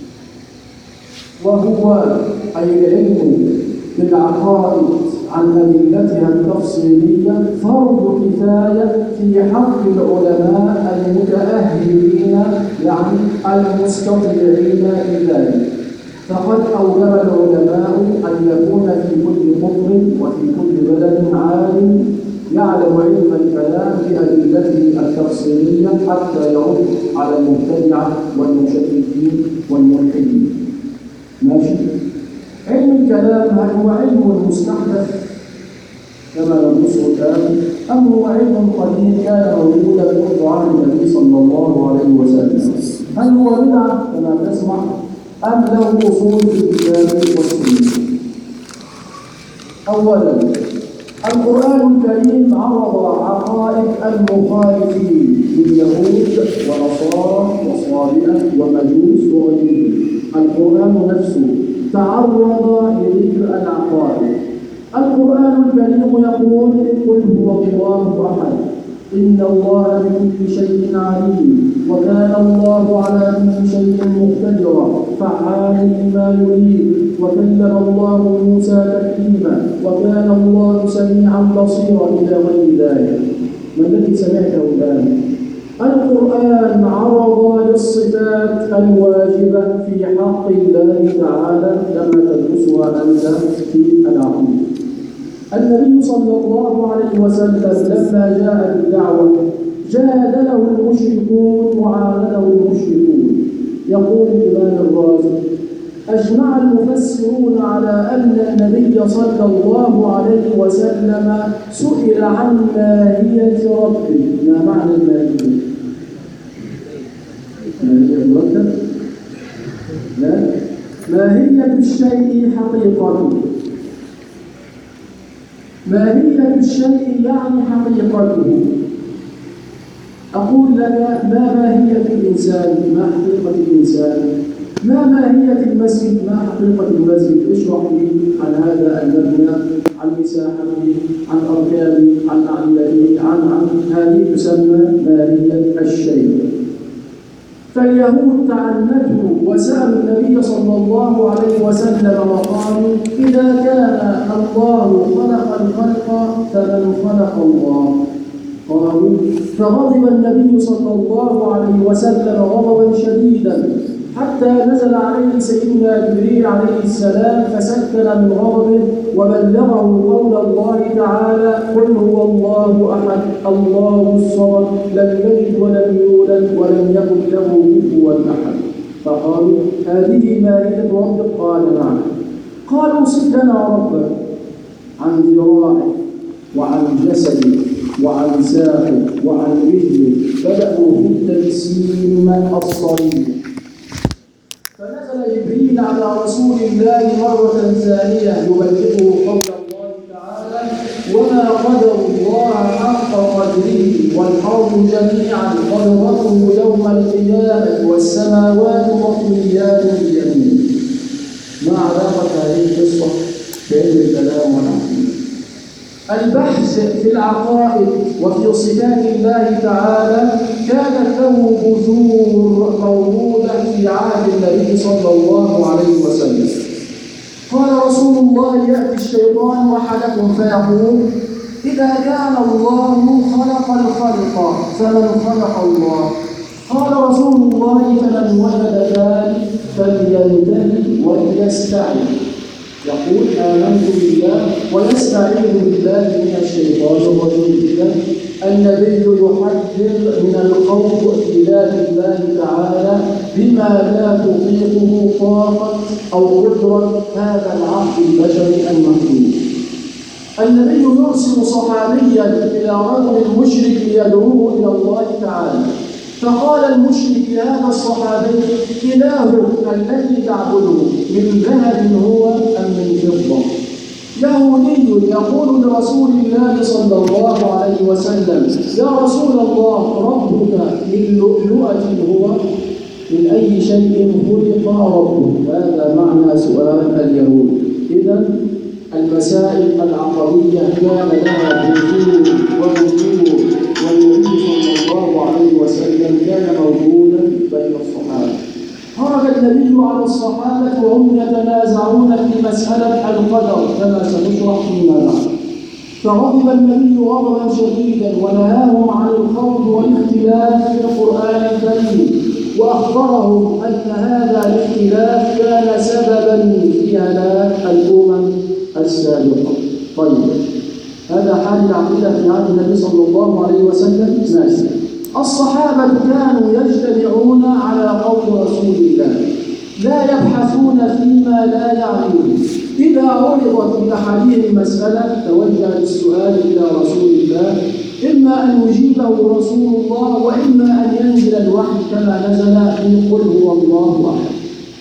وهو أي العلم بالعقائد عن أدلتها التفصيلية فرض كفاية في حق العلماء المتأهلين، يعني المستطيعين لذلك. فقد أوجب العلماء أن يكون في كل قطر وفي كل بلد عالم يعلم علم الكلام بأدلته التفصيلية حتى يرد على المبتدعة والمشككين والملحدين. ماشي؟ علم الكلام هل هو علم مستحدث كما نقصه الآن، أم هو علم قديم كان موجودا منذ عهد النبي صلى الله عليه وسلم؟ هل هو بدعة كما تسمع أم له أصول في الكتاب والسنة؟ أولا، القرآن الكريم عرض عقائد المخالفين من يهود ونصارى وصابئة ومجوس وغيرهم. القرآن نفسه تعرض لذكر العقائد. القرآن الكريم يقول: قل هو الله أحد، إن الله بكل شيء عليم، وكان الله على كل شيء مقتدرا، فعال لما يريد، وكلم الله موسى تكليما، وكان الله سميعا بصيرا، إلى غير ذلك. ما الذي سمعته الآن؟ القرآن عرض للصفات الواجبة في حق الله تعالى كما تدرسها أنت في العقيدة. النبي صلى الله عليه وسلم لما جاء بالدعوة جادله المشركون وعانده المشركون. يقول الإمام الرازي: أجمع المفسرون على أن النبي صلى الله عليه وسلم سئل عن ماهية ربه. ما معنى الماهية؟ ماهية مرتب؟ لا، ماهية الشيء حقيقته. ماهية الشيء يعني حقيقته. أقول لك: ما ماهية الإنسان؟ ما حقيقة الإنسان؟ ما ماهية المسجد؟ ما حقيقة المسجد؟ اشرح لي عن هذا المبنى، عن مساحته، عن أركانه، عن أعمدته، عن هذه تسمى ماهية الشيء. فاليهود تعنته وسألوا النبي صلى الله عليه وسلم وقالوا: إذا كان الله خلق الخلق فمن خلق الله؟ قالوا: فغضب النبي صلى الله عليه وسلم غضبا شديدا حتى نزل عليه سيدنا جبريل عليه السلام فسكن من غضبه وبلغه قول الله تعالى: قل هو الله أحد الله الصمد لم يلد ولم يولد ولم يكن له كفوا أحد. فقالوا: هذه مائدة ربك؟ قال: نعم. قالوا: صف لنا ربك عن ذراعه وعن جسده وعن ساقه وعن رجله. بدأوا في التجسيم الصريح. فنزل جبريل على رسول الله مرة ثانية يبلغه قول الله تعالى: وما قدر الله حق قدره والأرض جميعا قدره يوم القيامة والسماوات مطويات بيمينه. ما علاقة هذه القصة بعلم الكلام والعقيدة؟ البحث في العقائد وفي صفات الله تعالى كانت له بذور موجودة في عهد النبي صلى الله عليه وسلم. قال رسول الله: يأتي الشيطان وحدكم فيقول: إذا كان الله خلق الخلق فمن خلق الله؟ قال رسول الله: فمن وجد ذلك فلينتهي وليستعن. يقول: آمنت بالله ويستعيذ بالله من الشيطان الرجيم. النبي يحذر من الخوف في ذات الله تعالى بما لا تطيقه طاقة أو قدرة هذا العقل البشري المحدود. النبي يرسل صحابيا إلى رجل مشرك ليدعوه إلى الله تعالى، فقال المشرك لهذا الصحابي: إلهك الذي تعبده من ذهب هو أم من فضة؟ يهودي يقول لرسول الله صلى الله عليه وسلم: يا رسول الله، ربك من لؤلؤة هو؟ من أي شيء خلق ربك؟ هذا معنى سؤال اليهود. إذن المسائل العقدية كان لها جذور وجذور، والنبي صلى الله عليه وسلم كان موجودا بين الصحابة. خرج النبي على الصحابة وهم يتنازعون في مسألة القدر كما سنشرح فيما بعد، فغضب النبي غضبا شديدا ونهاهم عن الخوض والاختلاف في القرآن الكريم، وأخبرهم أن هذا الاختلاف كان سببا في هلاك الأمم السابقة. طيب، هذا حال العقيدة في عهد النبي صلى الله عليه وسلم. ماشي. الصحابة كانوا يجتمعون على قول رسول الله، لا يبحثون فيما لا يعنيهم، إذا عرضت لأحدهم مسألة توجه السؤال إلى رسول الله، إما أن يجيبه رسول الله وإما أن ينزل الوحي كما نزل في قل هو الله أحد.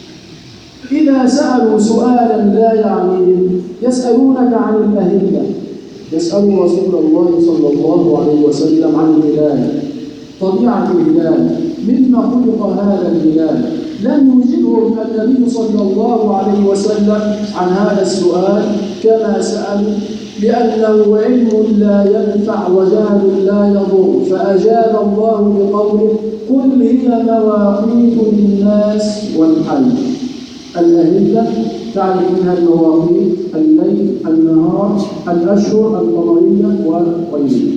إذا سألوا سؤالا لا يعنيهم يسألونك عن الأهلة، يسألوا رسول الله صلى الله عليه وسلم عن الهلال، طبيعة الهلال، مما خلق هذا الهلال. لم يجبهم النبي صلى الله عليه وسلم عن هذا السؤال كما سألوا، لأنه علم لا ينفع وجهل لا يضر، فأجاب الله بقوله قل هي مواقيت للناس والحج. الأهلة تعرف منها المواقيت، الليل، النهار، الأشهر القمرية وغيرها.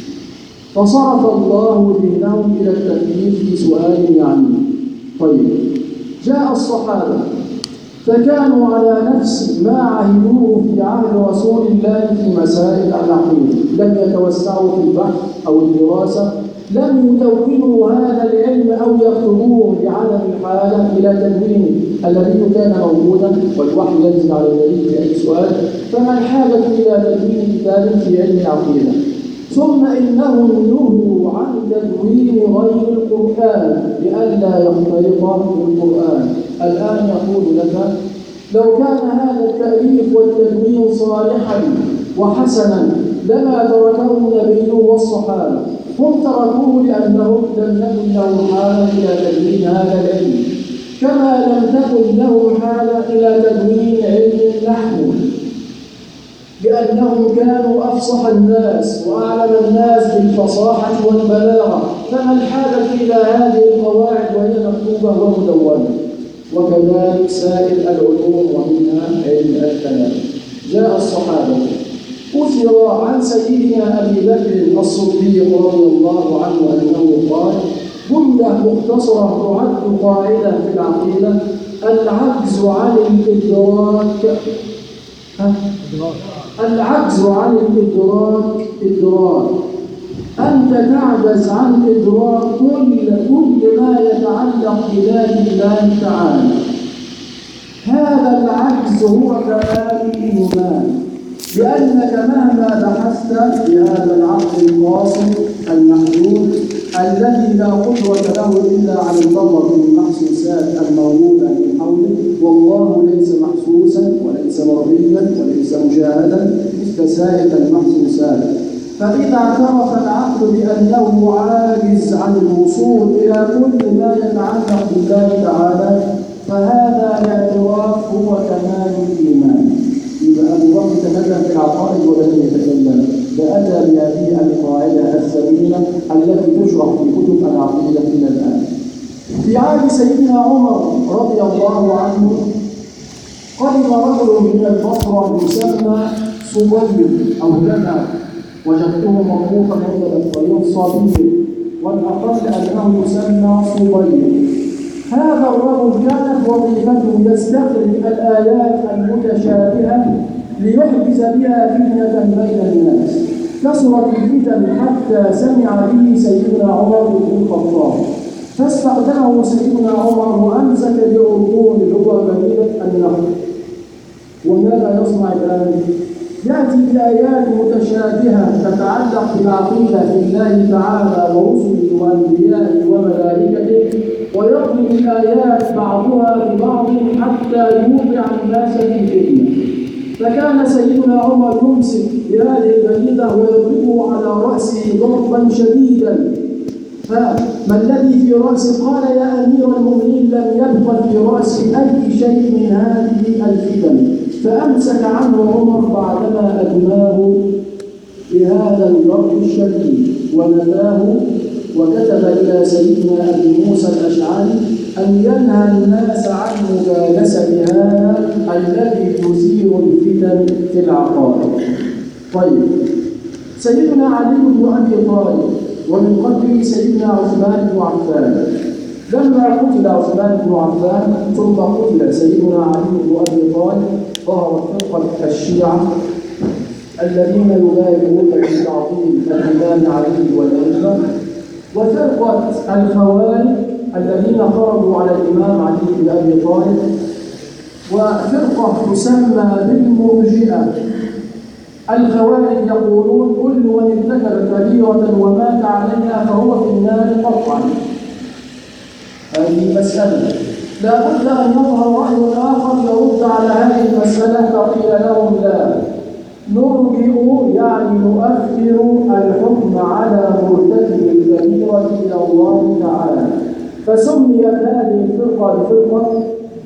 فصرف الله ذهنهم إلى التفكير في سؤال يعني. طيب، جاء الصحابة فكانوا على نفس ما عهدوه في عهد رسول الله في مسائل العقيدة، لم يتوسعوا في البحث أو الدراسة، لم يدونوا هذا العلم أو يكتبوه لعدم الحاجة إلى تدوينه الذي كان موجودا والوحي ينزل على النبي في أي سؤال، فما الحاجة إلى تدوين كتاب في علم العقيدة؟ ثم إنهم نهوا عن تدوين غير القرآن لئلا يختلط بالقرآن. الآن يقول لك لو كان هذا التأليف والتدوين صالحا وحسنا لما تركه النبي والصحابة، هم تركوه لأنهم لم يكن لهم حاجة إلى تدوين هذا العلم، كما لم تكن لهم حاجة إلى تدوين علم النحو، لأنهم كانوا أفصح الناس وأعلم الناس بالفصاحة والبلاغة، فما الحاجة إلى هذه القواعد وهي مكتوبة ومدونة؟ وكذلك سائر العلوم ومنها علم الكلام. جاء الصحابة أثر عن سيدنا أبي بكر الصديق رضي الله عنه أنه قال جملة مختصرة تعد قاعدة في العقيدة: العجز عن الإدراك إدراك. أنت تعجز عن إدراك كل ما يتعلق بذات الله تعالى. هذا العجز هو كمال الإيمان، لأنك مهما بحثت في هذا العقل القاصر المحدود الذي لا قدرة له إلا على النظر في المحسوسات الموجودة من حوله، والله ليس محسوسا وليس مرئيا وليس مشاهدا مثل سائر المحسوسات، فإذا اعترف العقل بأنه عاجز عن الوصول إلى كل ما يتعلق بالله تعالى فهذا الاعتراف هو كمال الإيمان. يبقى أبو بكر تكلم في العقائد ولم يتكلم، فأتى بهذه القاعدة الثمينة التي تشرح في كتب العقيدة إلى الآن. في عهد سيدنا عمر رضي الله عنه قدم رجل من البصرة يسمى صبيب أو جمع، وجدته مربوطا عند الطريق صبيب، والأقل أنه يسمى صبيب. هذا الرجل كانت وظيفته يستخرج الآيات المتشابهة ليحدث بها فتنة بين الناس. كثرت الفتن حتى سمع به سيدنا عمر بن الخطاب، فاستخدمه سيدنا عمر وأمسك بعرضون اللي هو مدينة النخل. وماذا يصنع الآن؟ يأتي بآيات متشابهة تتعلق بالعقيدة في الله تعالى ورسله وأنبيائه وملائكته، ويضرب الآيات بعضها ببعض حتى يوقع الناس في فتنة. فكان سيدنا عمر يمسك بهذه الجريدة ويضربه على رأسه ضربا شديدا. فما الذي في رأسه؟ قال: يا أمير المؤمنين، لم يبق في رأسي أي شيء من هذه الفتن. فأمسك عنه عمر بعدما أدماه بهذا الضرب الشديد ونفاه، وكتب إلى سيدنا أبي موسى الأشعري أن ينهى الناس عن مجالسة هذا الذي يثير الفتن في العقائد. طيب، سيدنا علي بن أبي طالب ومن قبله سيدنا عثمان بن عفان. لما قتل عثمان بن عفان ثم قتل سيدنا علي بن أبي طالب ظهرت فرقة الشيعة الذين يبايعون بتعظيم الإمام علي والأئمة، وفرقة الخوارج الذين خرجوا على الإمام علي بن أبي طالب وفرقة تسمى بالمرجئة. الخوارج يقولون كل من ارتكب كبيرة ومات عليها فهو في النار قطعا. هذه مسألة لا بد أن يظهر رأي آخر يرد على هذه المسألة، فقيل لهم لا، نرجئ يعني نؤخر الحكم على مرتكب الكبيرة إلى الله تعالى. فسميت هذه الفرقة بفرقة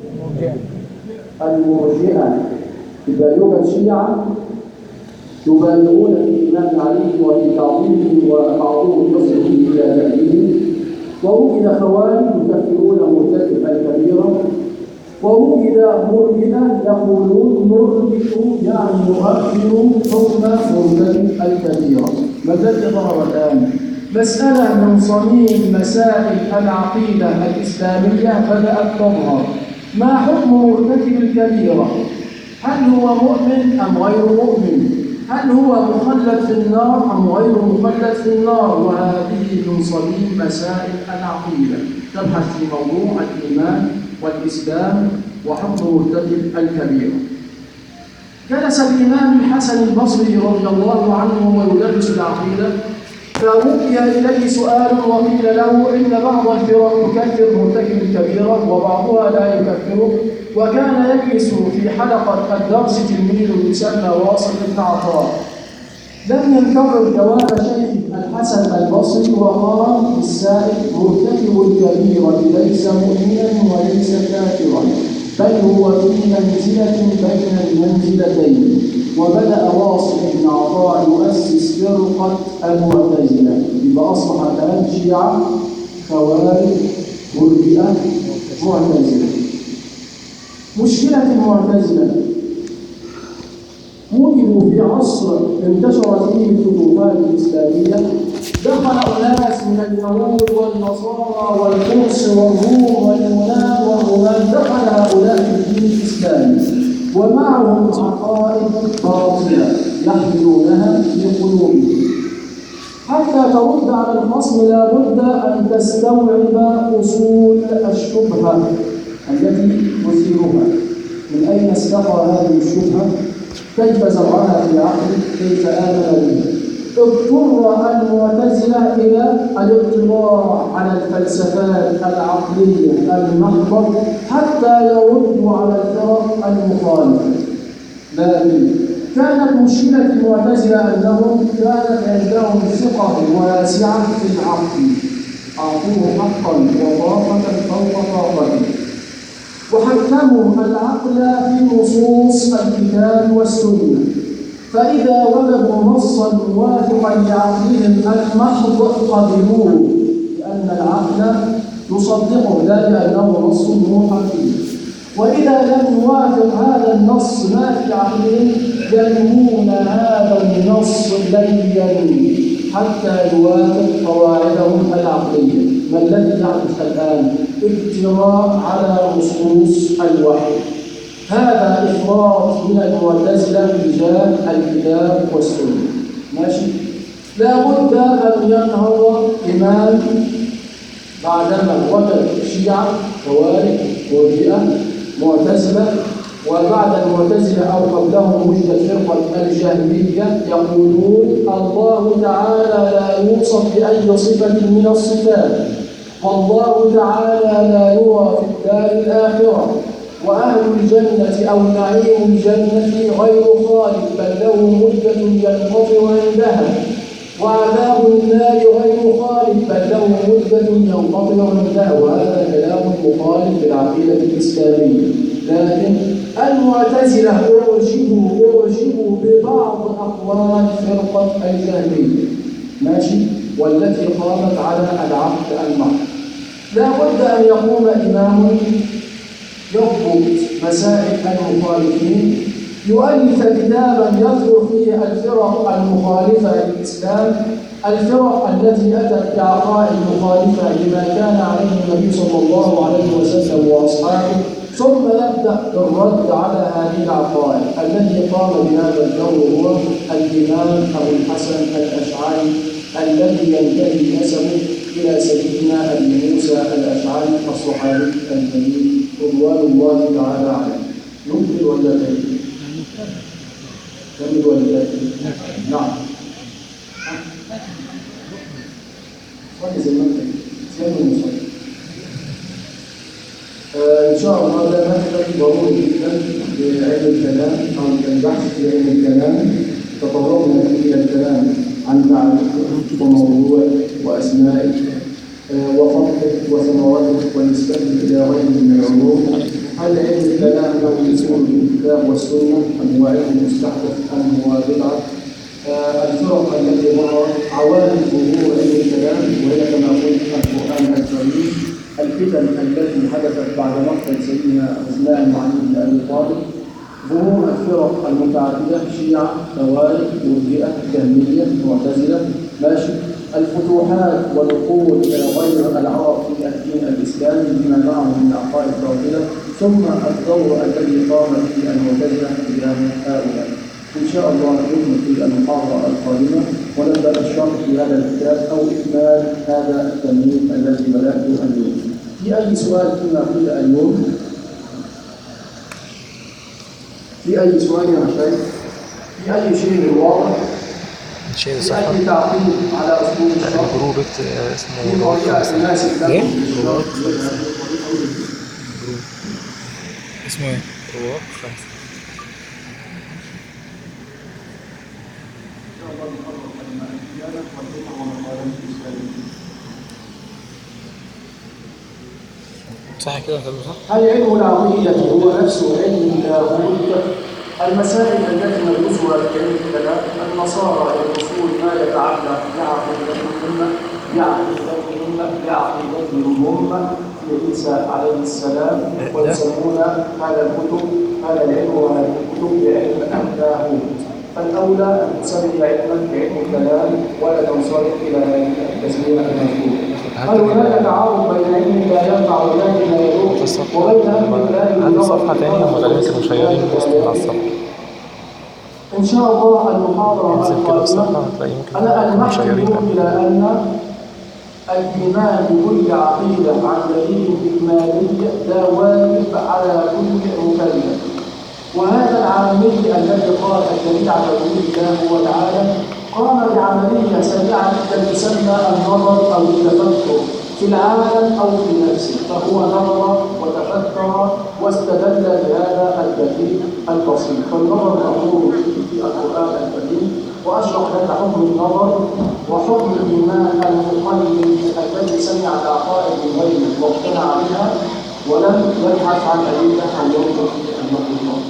المرجئة. إذا يوجد شيعة يبالغون في الإيمان عليه وفي تعظيمه وبعضهم يصل إلى تأكيده، ووجد خوارج يكفرون مرتكب الكبيرة، ووجد مرجئة يقولون نرجئ يعني نؤخر حكم مرتكب الكبيرة. ما الذي ظهر الآن؟ مسألة من صميم مسائل العقيدة الإسلامية بدأت تظهر. ما حكم مرتكب الكبيرة؟ هل هو مؤمن أم غير مؤمن؟ هل هو مخلد في النار أم غير مخلد في النار؟ وهذه من صميم مسائل العقيدة، تبحث في موضوع الإيمان والإسلام وحكم مرتكب الكبيرة. جلس الإمام الحسن البصري رضي الله عنه وهو يدرس العقيدة، فوجه إليه سؤال وقيل له إن بعض الفرق يكفر مرتكب الكبيرة وبعضها لا يكفره. وكان يجلس في حلقة الدرس تلميذ يسمى واصل بن عطاء. لم ينكر جواب شيخ الحسن البصري وقال للسائل مرتكب الكبيرة ليس مؤمنا وليس كافرا، بل هو في منزلة بين المنزلتين. وبدأ واصل بن عطاء يؤسس فرقة المعتزلة، يبقى أصبح الآن شيعة، خوارج، مرجئة، معتزلة. مشكلة المعتزلة وجدوا في عصر انتشرت فيه الفتوحات الإسلامية، دخل أناس من اليهود والنصارى والفرس والروم واليونان والرومان، دخل هؤلاء في الدين الإسلامي ومعهم عقائد باطلة يحملونها في قلوبهم. حتى ترد على الخصم لا بد أن تستوعب أصول الشبهة التي تثيرها. من أين استقى هذه الشبهة؟ كيف زرعها في عقله؟ كيف آمن بها؟ اضطر المعتزلة إلى الاطلاع على الفلسفات العقلية المحضة حتى يردوا على الفرق المخالفة. لكن كانت مشكلة المعتزلة أنهم كانت عندهم ثقة واسعة في العقل، أعطوه حقا وطاقة فوق طاقته، وحكموا العقل في نصوص الكتاب والسنة. فإذا وجدوا نصا موافقا لعقلهم المحض قبلوه، لأن العقل يصدقه لا لأنه نص موحى فيه. وإذا لم يوافق هذا النص ما في عقلهم يلمون هذا النص ليا حتى يوافق قواعدهم العقلية. ما الذي يحدث الآن؟ اجتراء على نصوص الوحي. هذا إفراط من المعتزلة تجاه الكتاب والسنة. ماشي؟ لا بد أن ينهض إمام بعدما وجد شيعة، خوارج، مرجئة، معتزلة، وبعد المعتزلة أو قبلهم وجدت فرقة الجهمية يقولون الله تعالى لا يوصف بأي صفة من الصفات، والله تعالى لا يرى في الدار الآخرة، وأهل الجنة أو نعيم الجنة غير خالد بل له مدة ينقطع عندها، وعذاب النار غير خالد بل له مدة ينقطع عندها. وهذا كلام مخالف للعقيدة الإسلامية. لكن المعتزلة أعجبوا ببعض أقوال فرقة الجهمية، ماشي، والتي قامت على العقد المحض. لا بد أن يقوم إمام يضبط مسائل المخالفين، يؤلف كتابا يذكر فيه الفرق المخالفة للإسلام، الفرق التي أتت بعقائد مخالفة لما كان عليه النبي صلى الله عليه وسلم وأصحابه، ثم يبدأ بالرد على هذه العقائد. الذي قام بهذا الدور هو الإمام أبو الحسن الأشعري الذي ينتهي نسبه إلى سيدنا أبي موسى الأشعري الصحابي الجليل رضوان الله تعالى عليه. يمكن ولا لا؟ كمل ولا لا؟ نعم. صلي زي ما انت سامي المصلي. إن شاء الله ده مكتب ضروري جدا لعلم الكلام أو البحث في علم الكلام. تطرقنا فيه الكلام عن تعريفه وموضوعه وأسمائه وفضله وثمراته ونسبته إلى غيره من العلوم. هل علم الكلام له أصول في الكتاب والسنة أم هو علم مستحدث أم هو بدعة؟ الفرق التي ظهرت عوامل ظهور علم الكلام وهي كما قلت القرآن الكريم، الفتن التي حدثت بعد مقتل سيدنا عثمان وعلي بن ابي طالب، ظهور الفرق المتعدده شيعه، خوارج، مرجئه، جهميه، معتزله، ماشي، الفتوحات والدخول غير العرب في الدين الاسلامي بما معه من عقائد باطله، ثم الدور الذي قام به المعتزله تجاه هؤلاء. إن شاء الله نكمل في المحاضرة القادمة ونبدأ الشرح في هذا الكتاب أو إكمال هذا التمرين الذي بدأته اليوم. في أي سؤال فيما قيل اليوم؟ في أي سؤال يا شيخ؟ في أي شيء واضح؟ في أي تعقيب على أسلوب الشرح؟ جروب اسمه رواد خمسة. إيه؟ رواد خمسة. اسمه إيه؟ رواد خمسة. صح كده صح؟ هل علم العقيدة هو نفسه علم اللاهوت؟ المسائل التي ندرسها في علم الكلام النصارى يدرسون ما يتعلق بعقيدتهم في عيسى عليه السلام ويسمون هذا العلم وهذه الكتب بعلم اللاهوت. فالأولى أن تسمي علما بعلم الكلام ولا تنصرف إلى هذه التسمية المذكورة. هل هناك تعارض بين علم لا ينفع وعلم لا يضر وبين علم لا يضر؟ هذه صفحة ثانية مدرس المشيرين باسم على الصفحة. إن شاء الله المحاضرة القادمة أنا ألمحت إلى أن الإيمان بكل عقيدة عن دليل إجمالي لا واجب على كل مكلف. وهذا العامل الذي قال الدليل على وجود الله تعالى قام بعملية سريعة جدا تسمى النظر أو التفكر في العالم أو في نفسه، فهو نظر وتفكر واستدل بهذا الدليل البسيط. فالنظر مأمور في القرآن الكريم، وأشرح لك حكم النظر وحكم الإيمان المقيم الذي سمع العقائد من غيره واقتنع بها ولم يبحث عن أدلة أو ينظر في المخلوقات.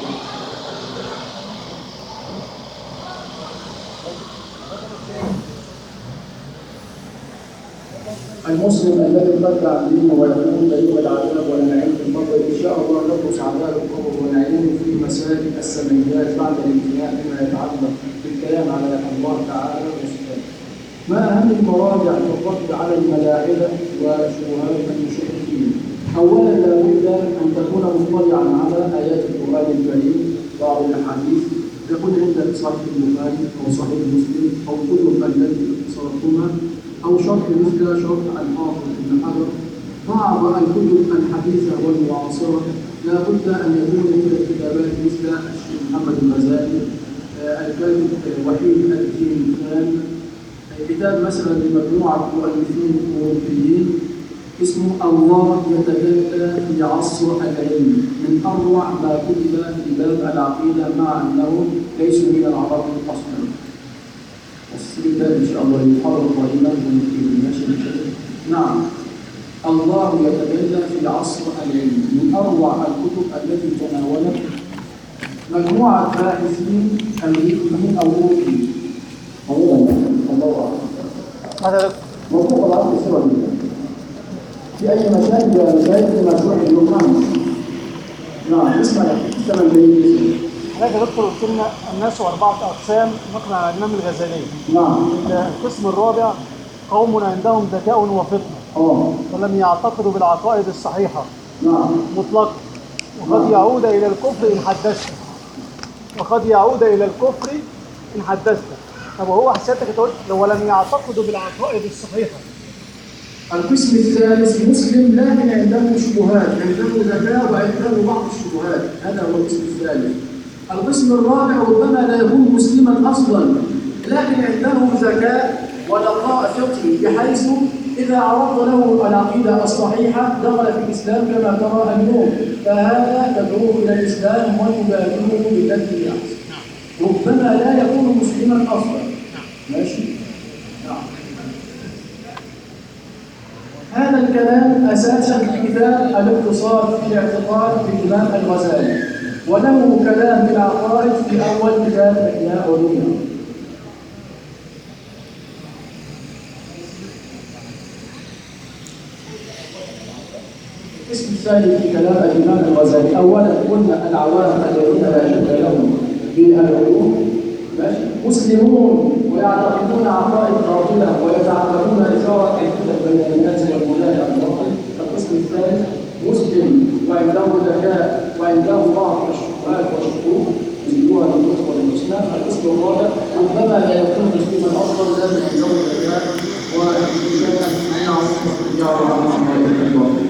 المسلم الذي ارتد عن دينه ويقول لا يوجد عذاب ولا نعيم في القبر، ان شاء الله ندرس عذاب القبر ونعيم في مسائل السماويات بعد الانتهاء بما يتعلق بالكلام على الله تعالى وصفاته. ما اهم المراجع في الرد على الملاحده وشبهات المشركين؟ اولا لابد ان تكون مطلعا على ايات القران الكريم، بعض الاحاديث تكون عندك صحيح البخاري او صحيح مسلم او كتب التي صرفتها أو شرح مثل شرح الحافظ ابن حجر. بعض الكتب الحديثة والمعاصرة لا بد أن يكون مثل الكتابات مثل الشيخ محمد الغزالي، الكاتب وحيد الدين الثاني، كتاب مثلا لمجموعة مؤلفين أوروبيين اسمه الله يتجلى في عصر العلم، من أروع ما كتب في باب العقيدة مع أنهم ليسوا من العرب أصلا. السيدة إن شاء الله يحرر قريبا من ماشي. نعم، الله يتجلى في عصر العلم، من أروع الكتب التي تناولت مجموعة باحثين أمريكيين أو أوروبيين. الله أعلم. موضوع العقل سوى في أي مشاكل ولا مشاكل مشروع اليوم. نعم، اسمع الثمن جيد. حضرتك يا دكتور قلت لنا الناس 4 أقسام نقل عن الإمام الغزالي. نعم. القسم الرابع قوم عندهم ذكاء وفطنة ولم يعتقدوا بالعقائد الصحيحة. نعم. مطلقا، وقد يعود إلى الكفر إن حدثت. طب وهو حسيتك قلت لو لم يعتقدوا بالعقائد الصحيحة القسم الثالث مسلم لكن عنده شبهات، عنده ذكاء وعنده بعض الشبهات، هذا هو القسم الثالث. القسم الرابع ربما لا يكون مسلما اصلا لكن عنده ذكاء ولقاء فقهي بحيث اذا عرضت له العقيده الصحيحه دخل في الاسلام كما ترى اليوم، فهذا تدعوه الى الاسلام وتبادله بالتي احسن. ربما لا يكون مسلما اصلا. ماشي؟ نعم. هذا الكلام أساسا في كتاب الاقتصاد في الاعتقاد للإمام الغزالي، وله كلام في العقائد في أول كتاب إحياء علوم. القسم الثاني في كلام الإمام الغزالي، أولا قلنا العوام الذين لا شك لهم بالعلوم مسلمون ويعتقدون عقائد باطله ويتعاملون إثارة بين الناس والولاة الباطل. القسم الثالث مسلم وعنده ذكاء وعنده بعض الشبهات والشكوك يزيدوها للنصح والمسلم. القسم الرابع ربما لا يكون مسلما اصلا لازم عنده ذكاء ويعرف عن عقائد الباطل.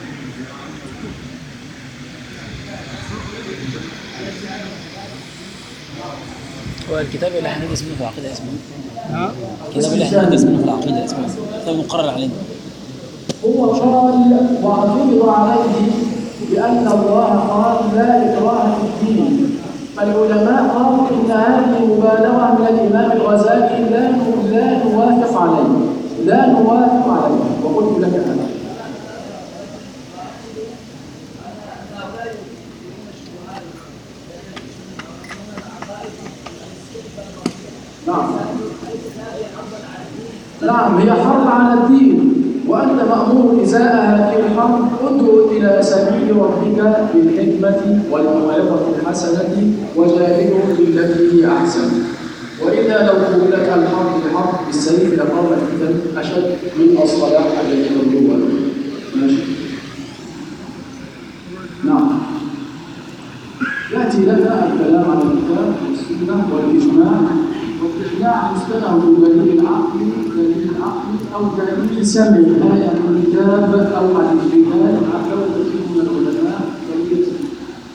هو الكتاب اللي احنا ندرس منه في العقيده اسمه الكتاب اللي احنا ندرس منه في العقيده اسمه كتاب مقرر علينا. هو قال واعترض عليه بان الله قال لا اكراه في الدين، فالعلماء قالوا ان هذه مبالغه من الامام الغزالي لا نوافق عليه وقلت لك انا. نعم هي حرب على الدين، وأنت مأمور إزاء هذه الحرب ادعو إلى سبيل ربك بالحكمة والموعظة الحسنة وجادلهم بالتي هي أحسن. وإذا لو قلت الحرب بالسيف لقام الفتن أشد من الصلاح الذي تطلبه. ماشي؟ نعم. يأتي لنا الكلام عن الكتاب والسنة والإجماع. والإجماع مستند دليل عقلي أو دليل سمعي، آية من الكتاب أو عن الكتاب عبر كثير من العلماء دليل سمعي.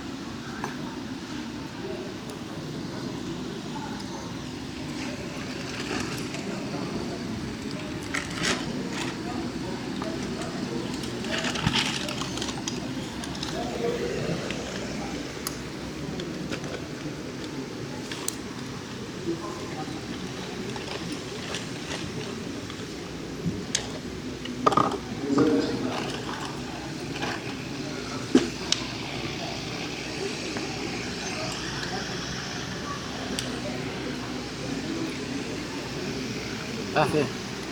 فين؟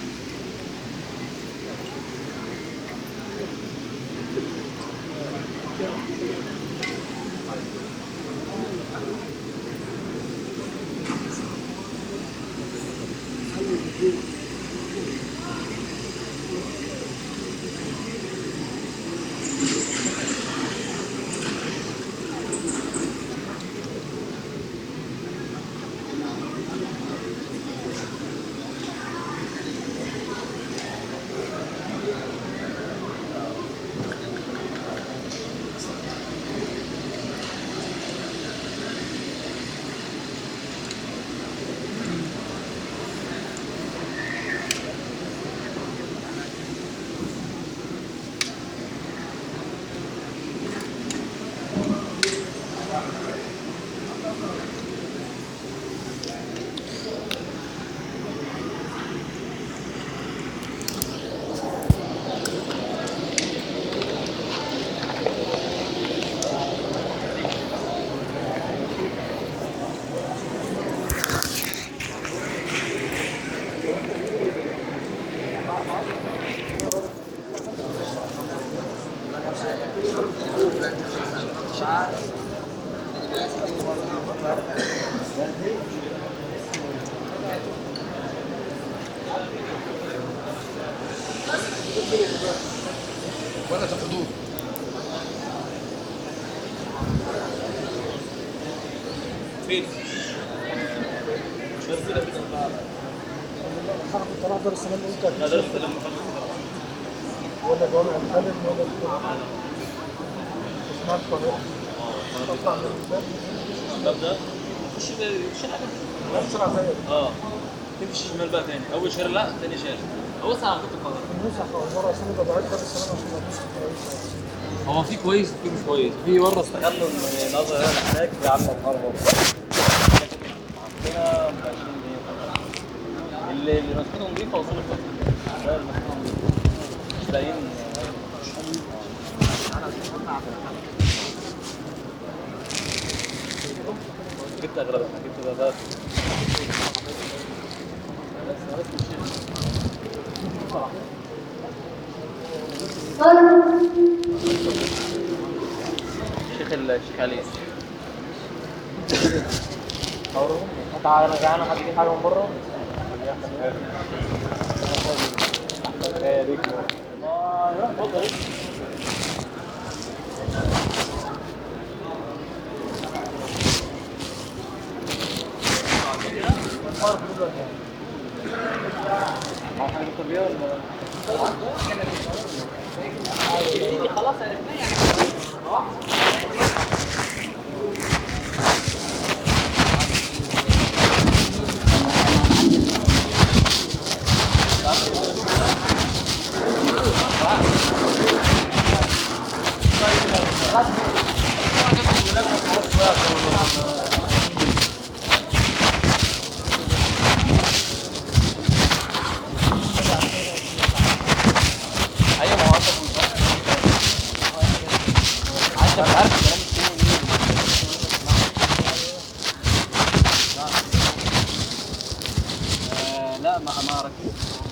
ولا تفقدوه. فين؟ حركة طلع دار السلام ولا جوامع الخالد ولا اسمها القاهرة. تطلع من الباب الباب ده تخش بسرعة زي تمشي شمال بقى تاني، اول شارع لا تاني شارع، هو على خط القاهره. المسح أو مرة أصلا يبقى ضعيف بس السلام عشان ما تبص كويس. هو في كويس وفي مش كويس، في بره استغلوا النظر هناك بيعملوا الحوار برضه. عندنا 20 جنيه اللي مسكنه نظيفه وصول الفتره ده المسكنه نظيفه مش لاقيين. جبت اغلبها، جبت ده الشيخ علي. تعالى انا جعان، حد يجيب حاجه من بره. خلاص عرفنا يعني. لا ما ركزت.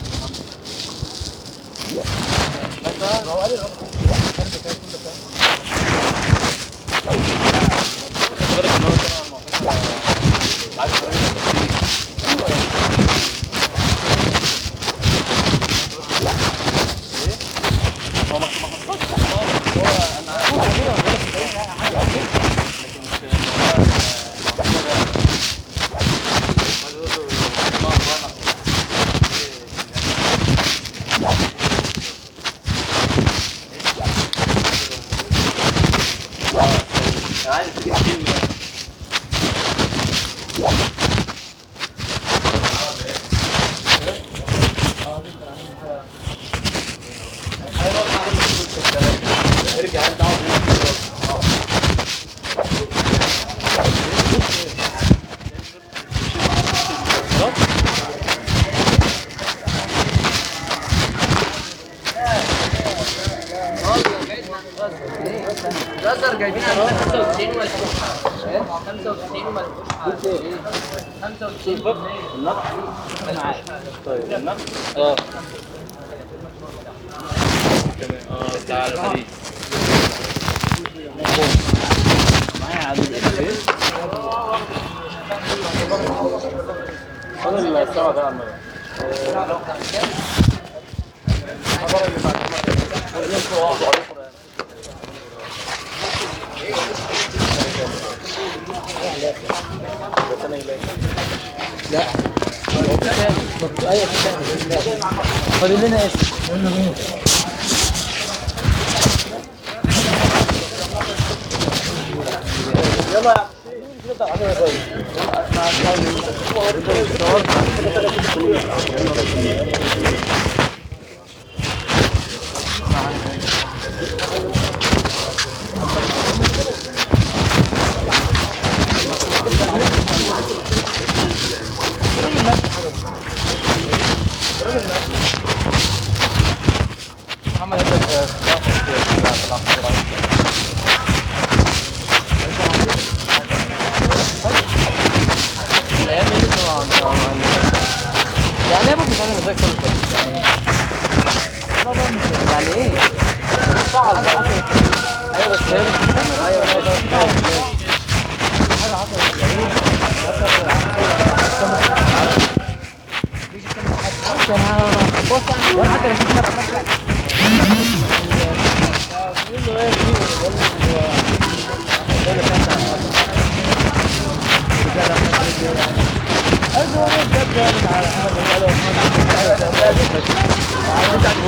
الازهر جايبين 95 ولا 95 ولا 95 النقد انا عارف. طيب النقد تمام تعالى الحديث معايا عدد ايه انا الساعه ده عمال الخبر اللي بعد لا ايوه فاضل لنا اسم يلا نبدا عليها طيب محمد يعني ايه ممكن تعمل ازاي كل يعني ايه صعب ايوه بس ايوه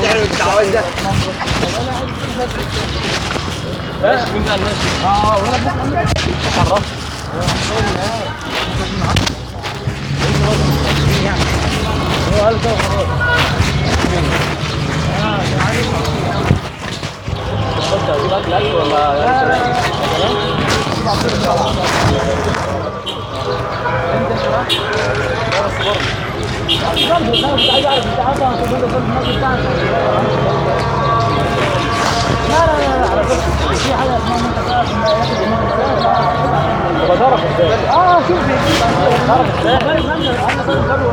تعمل التعويذ ده ماشي مين قال ماشي ولا اتعرفت هو قال كده خلاص تقول لك ولا لا على فكره في حاجه اسمها انت تعرف ان ياخد هو ضرب ازاي؟ شوف ضرب ازاي؟ انا قبل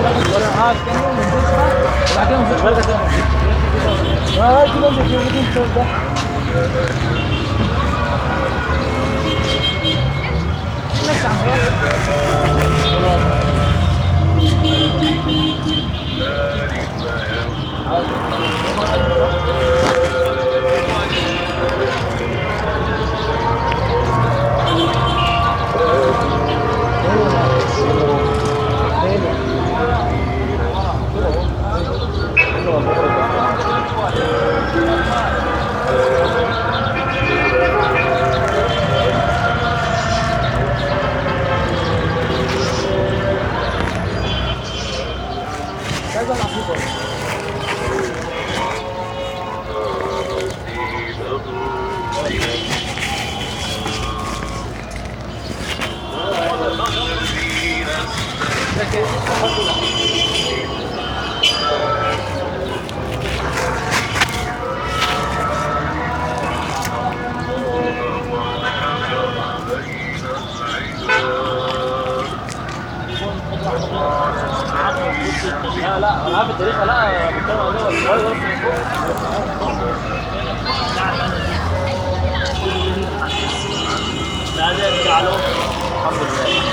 لا انا عارف التاريخ لا بتكلم عن ده يرجع له الحمد لله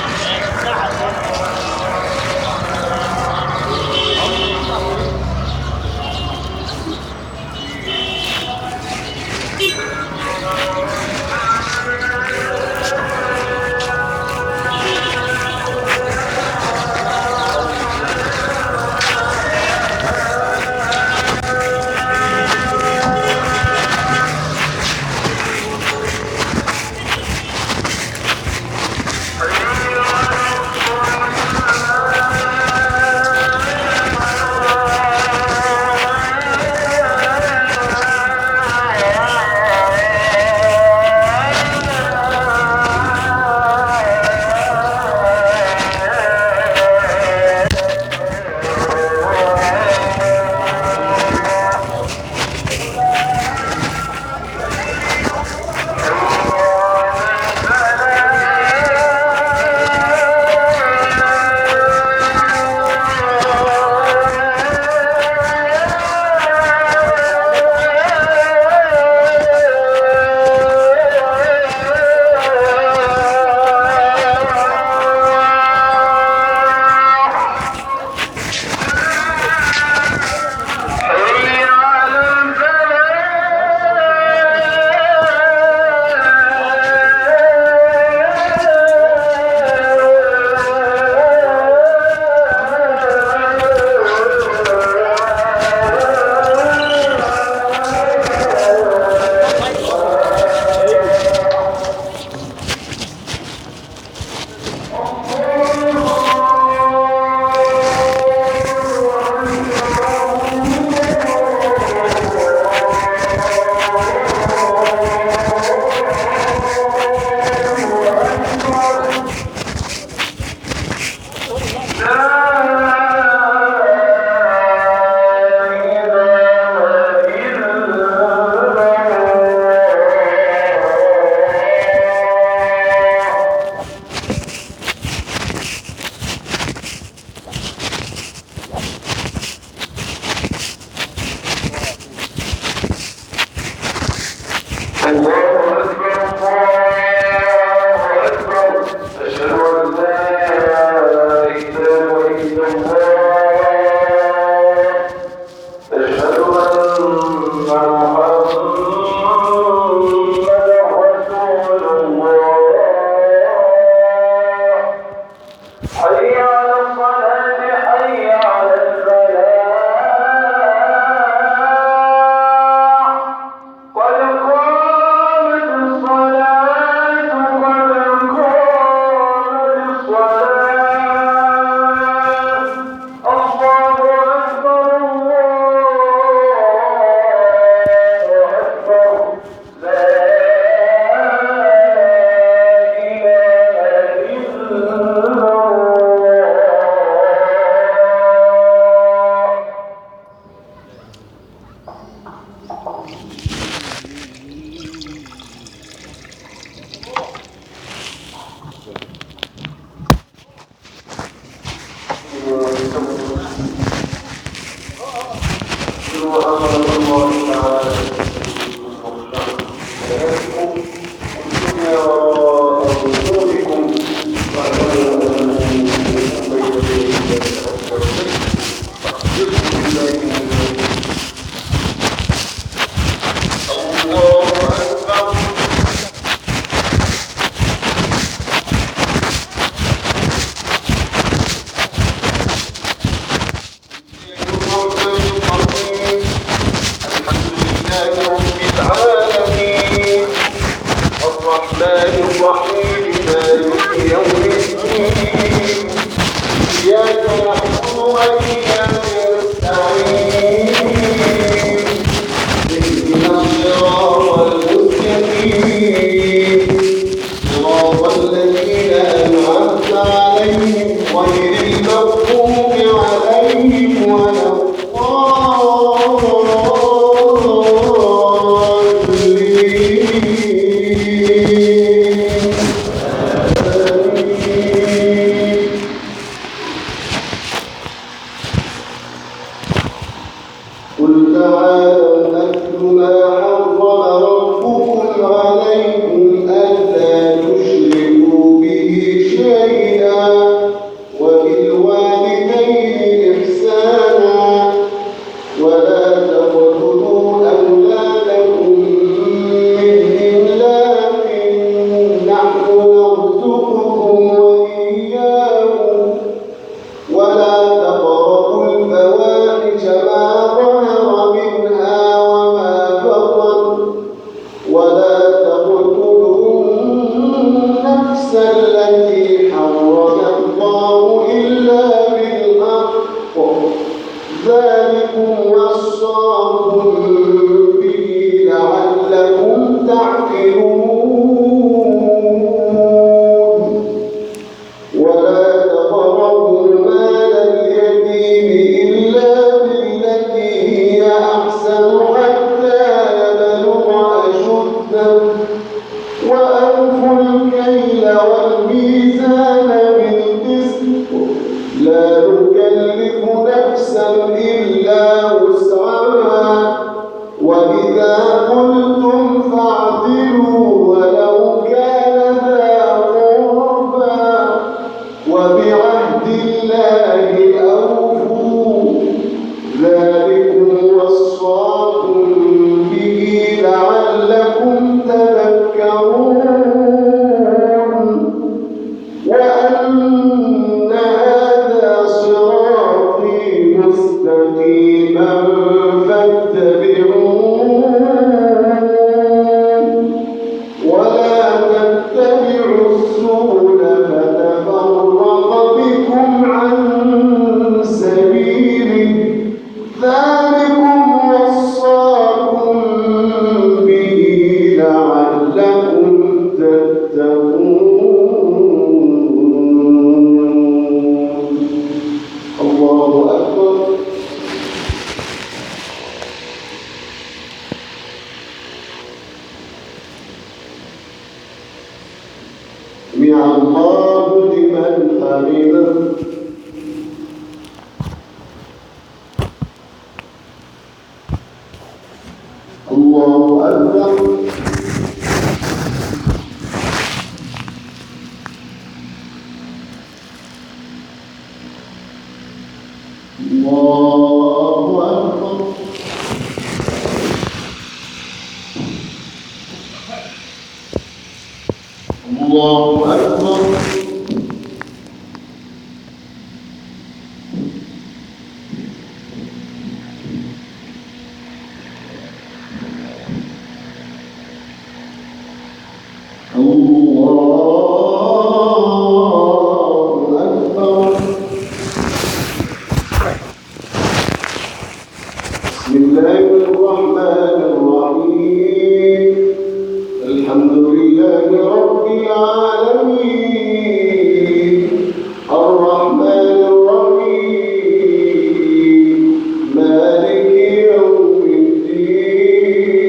مالك يوم الدين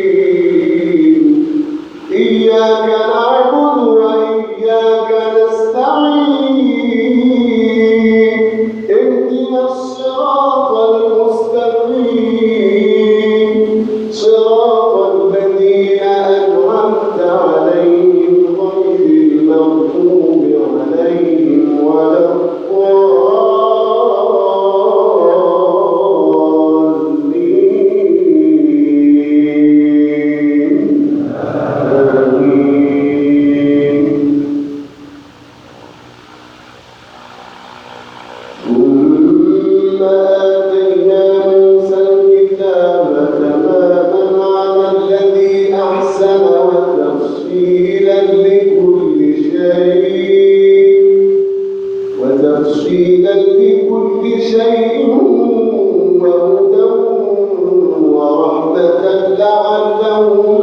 لعلهم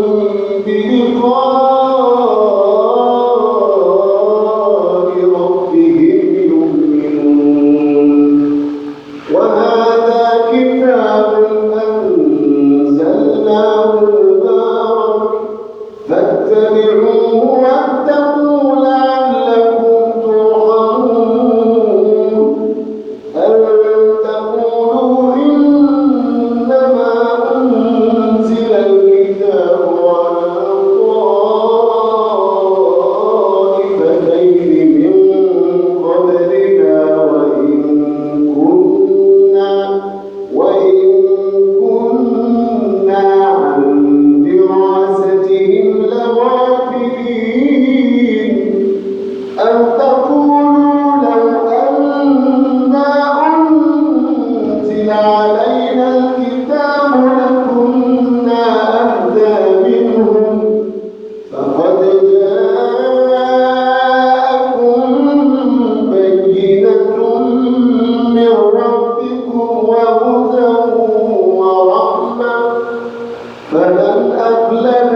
بلقاء ربهم يؤمنون وهذا كتاب أنزلناه مبارك فاتبعوه واتقوا لعلكم ترحمون أن تقولوا إنما أنزل الكتاب على طائفتين من قبلنا وإن كنا عن دراستهم لغافلين أن تقولوا لو أنا أنزل علينا الكتاب لكنا أهدى منهم فقد جاءكم بينة من ربكم وهدى ورحمة فمن أظلم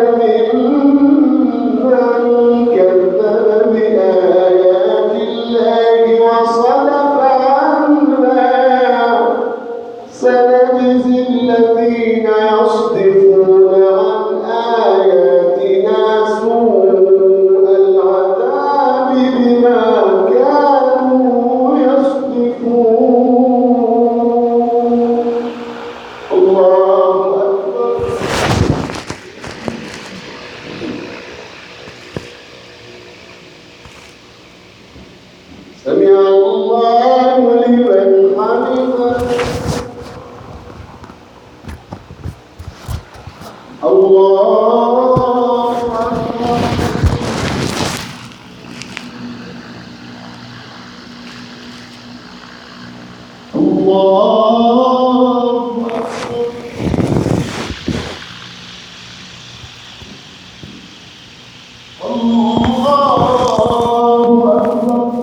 ممن كذب بآيات الله وصدف عنها سنجزي الذين يصدفون عن آياتنا سوء العذاب بما كانوا يصدفون الله أكبر سمع الله لمن حمده الله أكبر الله أكبر الله أكبر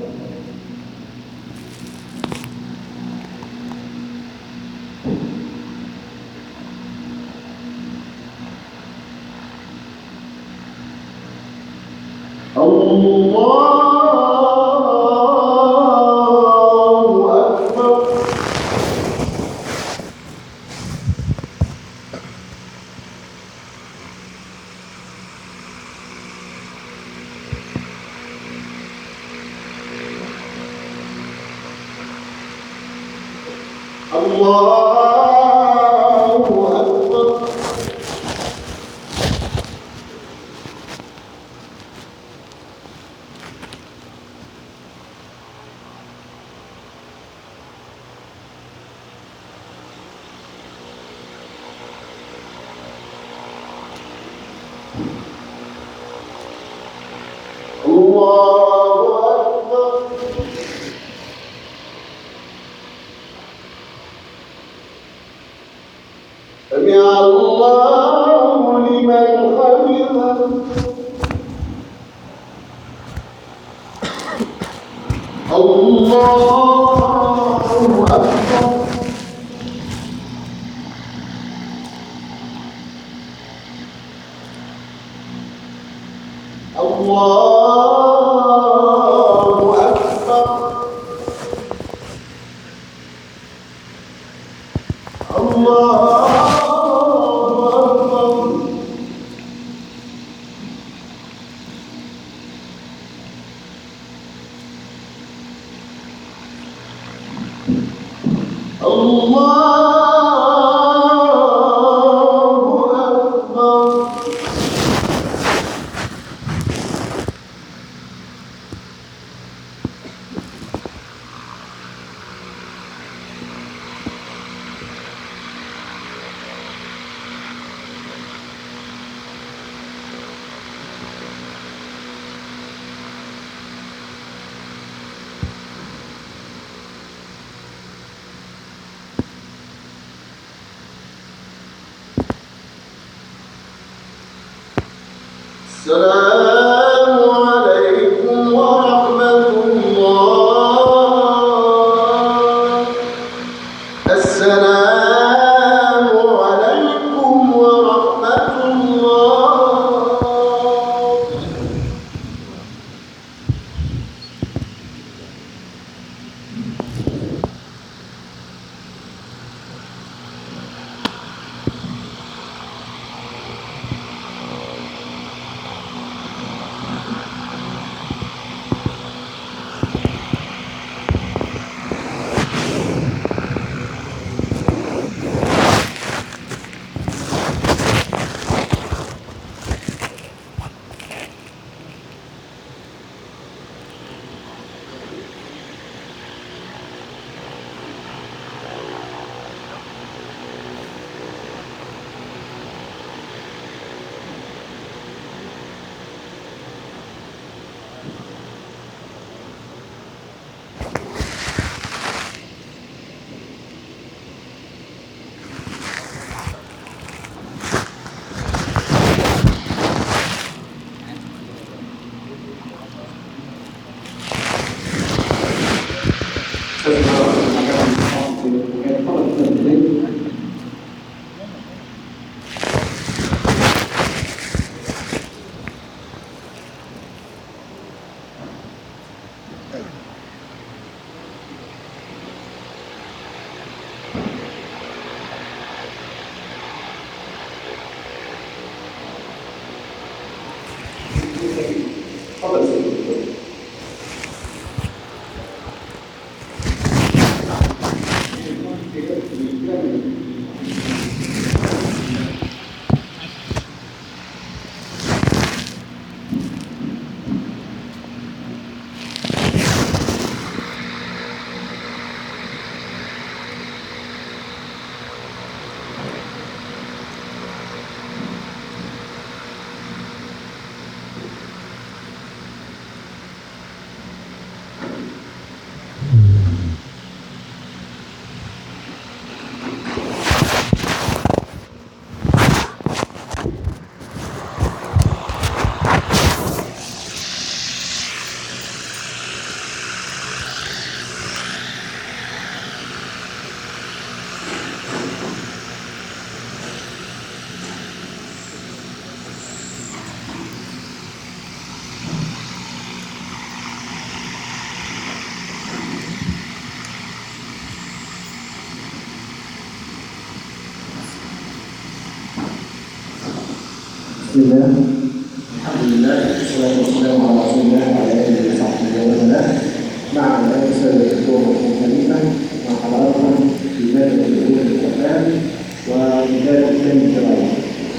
الله أكبر الله أكبر الله أكبر سمع الله لمن حمده الله أكبر الله أكبر الله أكبر السلام عليكم ورحمة الله. السلام عليكم تفضل سيدي. بسم الله، الحمد لله، والصلاة والسلام على رسول الله وعلى آله وصحبه ومن مع الأستاذ الدكتور خليفة مع حضراتكم في مادة العلوم القرآن وكتاب الإسلام الشرعي.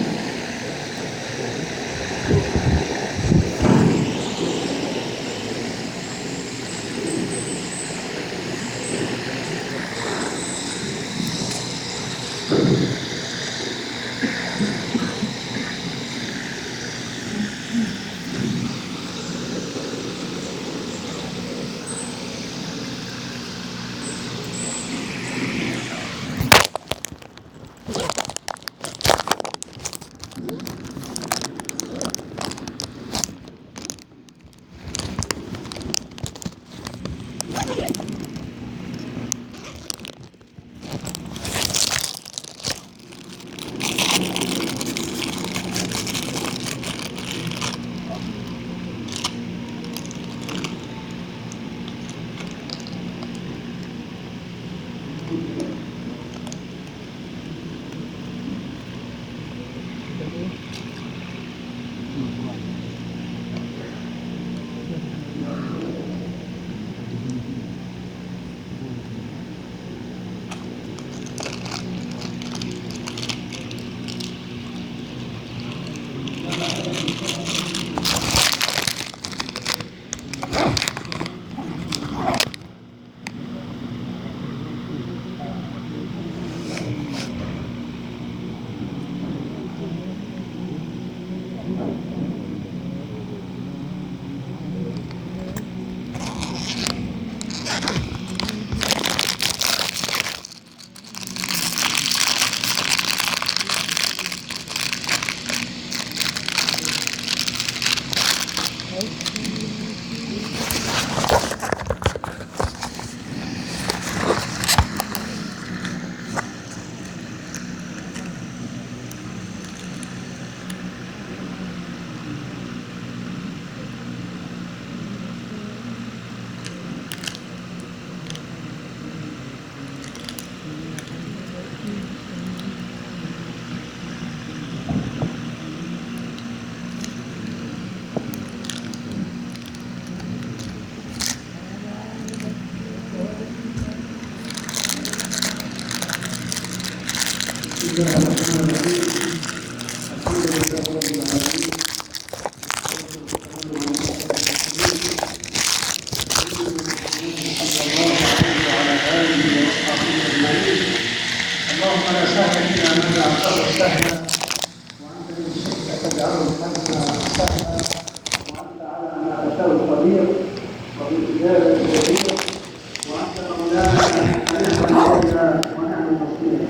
اللهم لا سهل الا ما جعلته سهلا وانت من شئت تجعله الحزن سهلا وانت على ما تشاء قدير وبالاجابه جدير وانت مولانا نعم المولى ونعم النصير.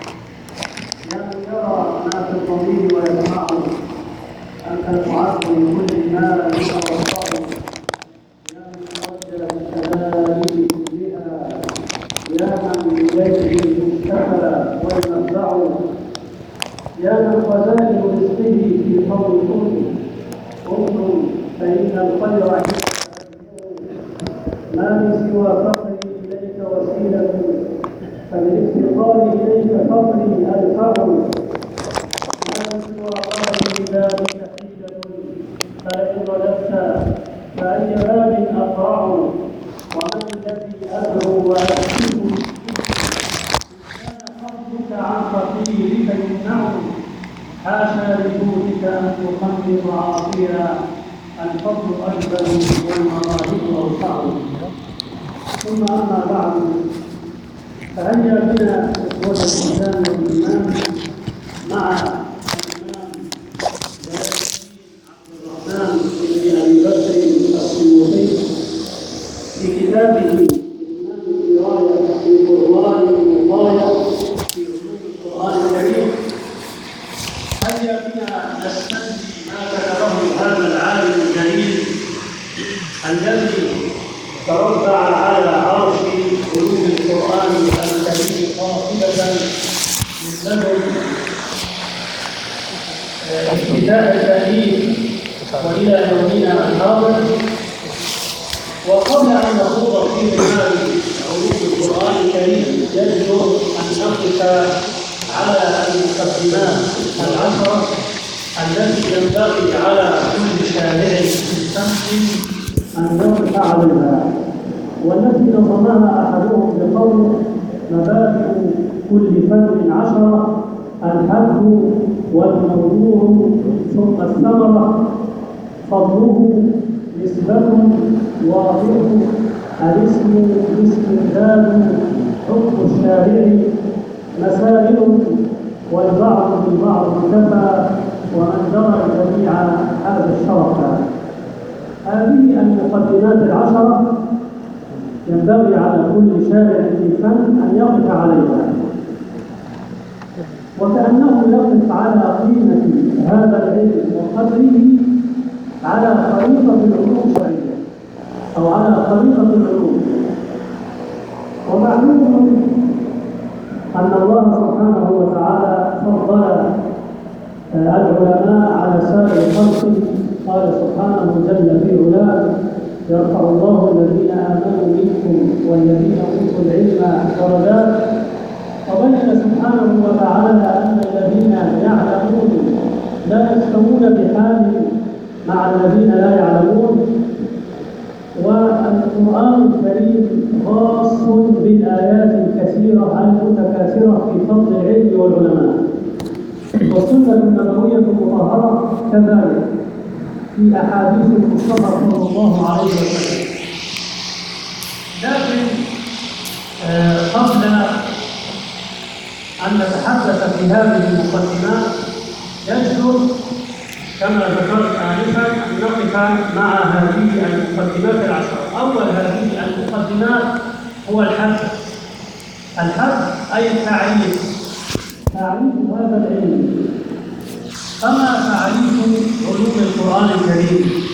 يا من يرى ما في الضمير ويسمعه انت تعد من كل ما يرى الصائم. يا من توجه بالشهاده كلها يا من بيده المستقبل والمفزع يا من خزائن رزقه في قول كن انظر فان الخير ما من سوى فقري اليك وسيله فبالافتقار اليك فقري ادفع ما من سوى قدري ذلك حيله فلئن رددت حاشا لجودك أن تخلط عاطيا الفضل أجبل والمراهب أوسع. ثم أما بعد، فهيا بنا إخوة الإسلام والإيمان مع الإمام جلال الدين عبد الرحمن بن أبي بكر السيوطي في كتابه إتمام الدراية في قرآن الوقاية في علوم القرآن الكريم. هيا بنا نستنجي ما كتبه هذا العالم الجليل الذي تربع على عرش علوم القرآن الكريم قاطبة من لدن ابتداء التأليف وإلى يومنا الحاضر. وقبل أن نخوض في بناء علوم القرآن الكريم يجب أن نقف على المقدمات العشرة التي ينبغي على كل شارع مستمع أن يرفع بها، والتي نظمها أحدهم بقول: مبادئ كل فن 10: الحد والموضوع ثم الثمرة، فضله نسبة واضح، الاسم استمداد، حكم الشارع، مسائل والبعض بالبعض كفى، ومن درى الجميع هذا الشرف. هذه المقدمات 10 ينبغي على كل شارع في فن أن يقف عليها، وكأنه يقف على قيمة هذا العلم وقدره على خريطة العلوم الشرعية أو على خريطة العلوم. ومعلوم أن الله سبحانه وتعالى فضل العلماء على سائر الخلق. قال سبحانه جل في علاه: يرفع الله الذين آمنوا منكم والذين أوتوا العلم درجات. وبين سبحانه وتعالى أن الذين يعلمون لا يستوون بحال مع الذين لا يعلمون. والقرآن الكريم خاص بالآيات الكثيرة المتكاثرة في فضل العلم والعلماء، والسنة النبوية المطهرة كذلك في أحاديث المصطفى صلى الله عليه وسلم. لكن قبل أن نتحدث في هذه المقدمات يجب كما ذكرت آنفا أن نقف مع هذه المقدمات 10. أول هذه المقدمات هو الحد. الحد أي التعريف، تعريف هذا العلم كما تعريف علوم القرآن الكريم.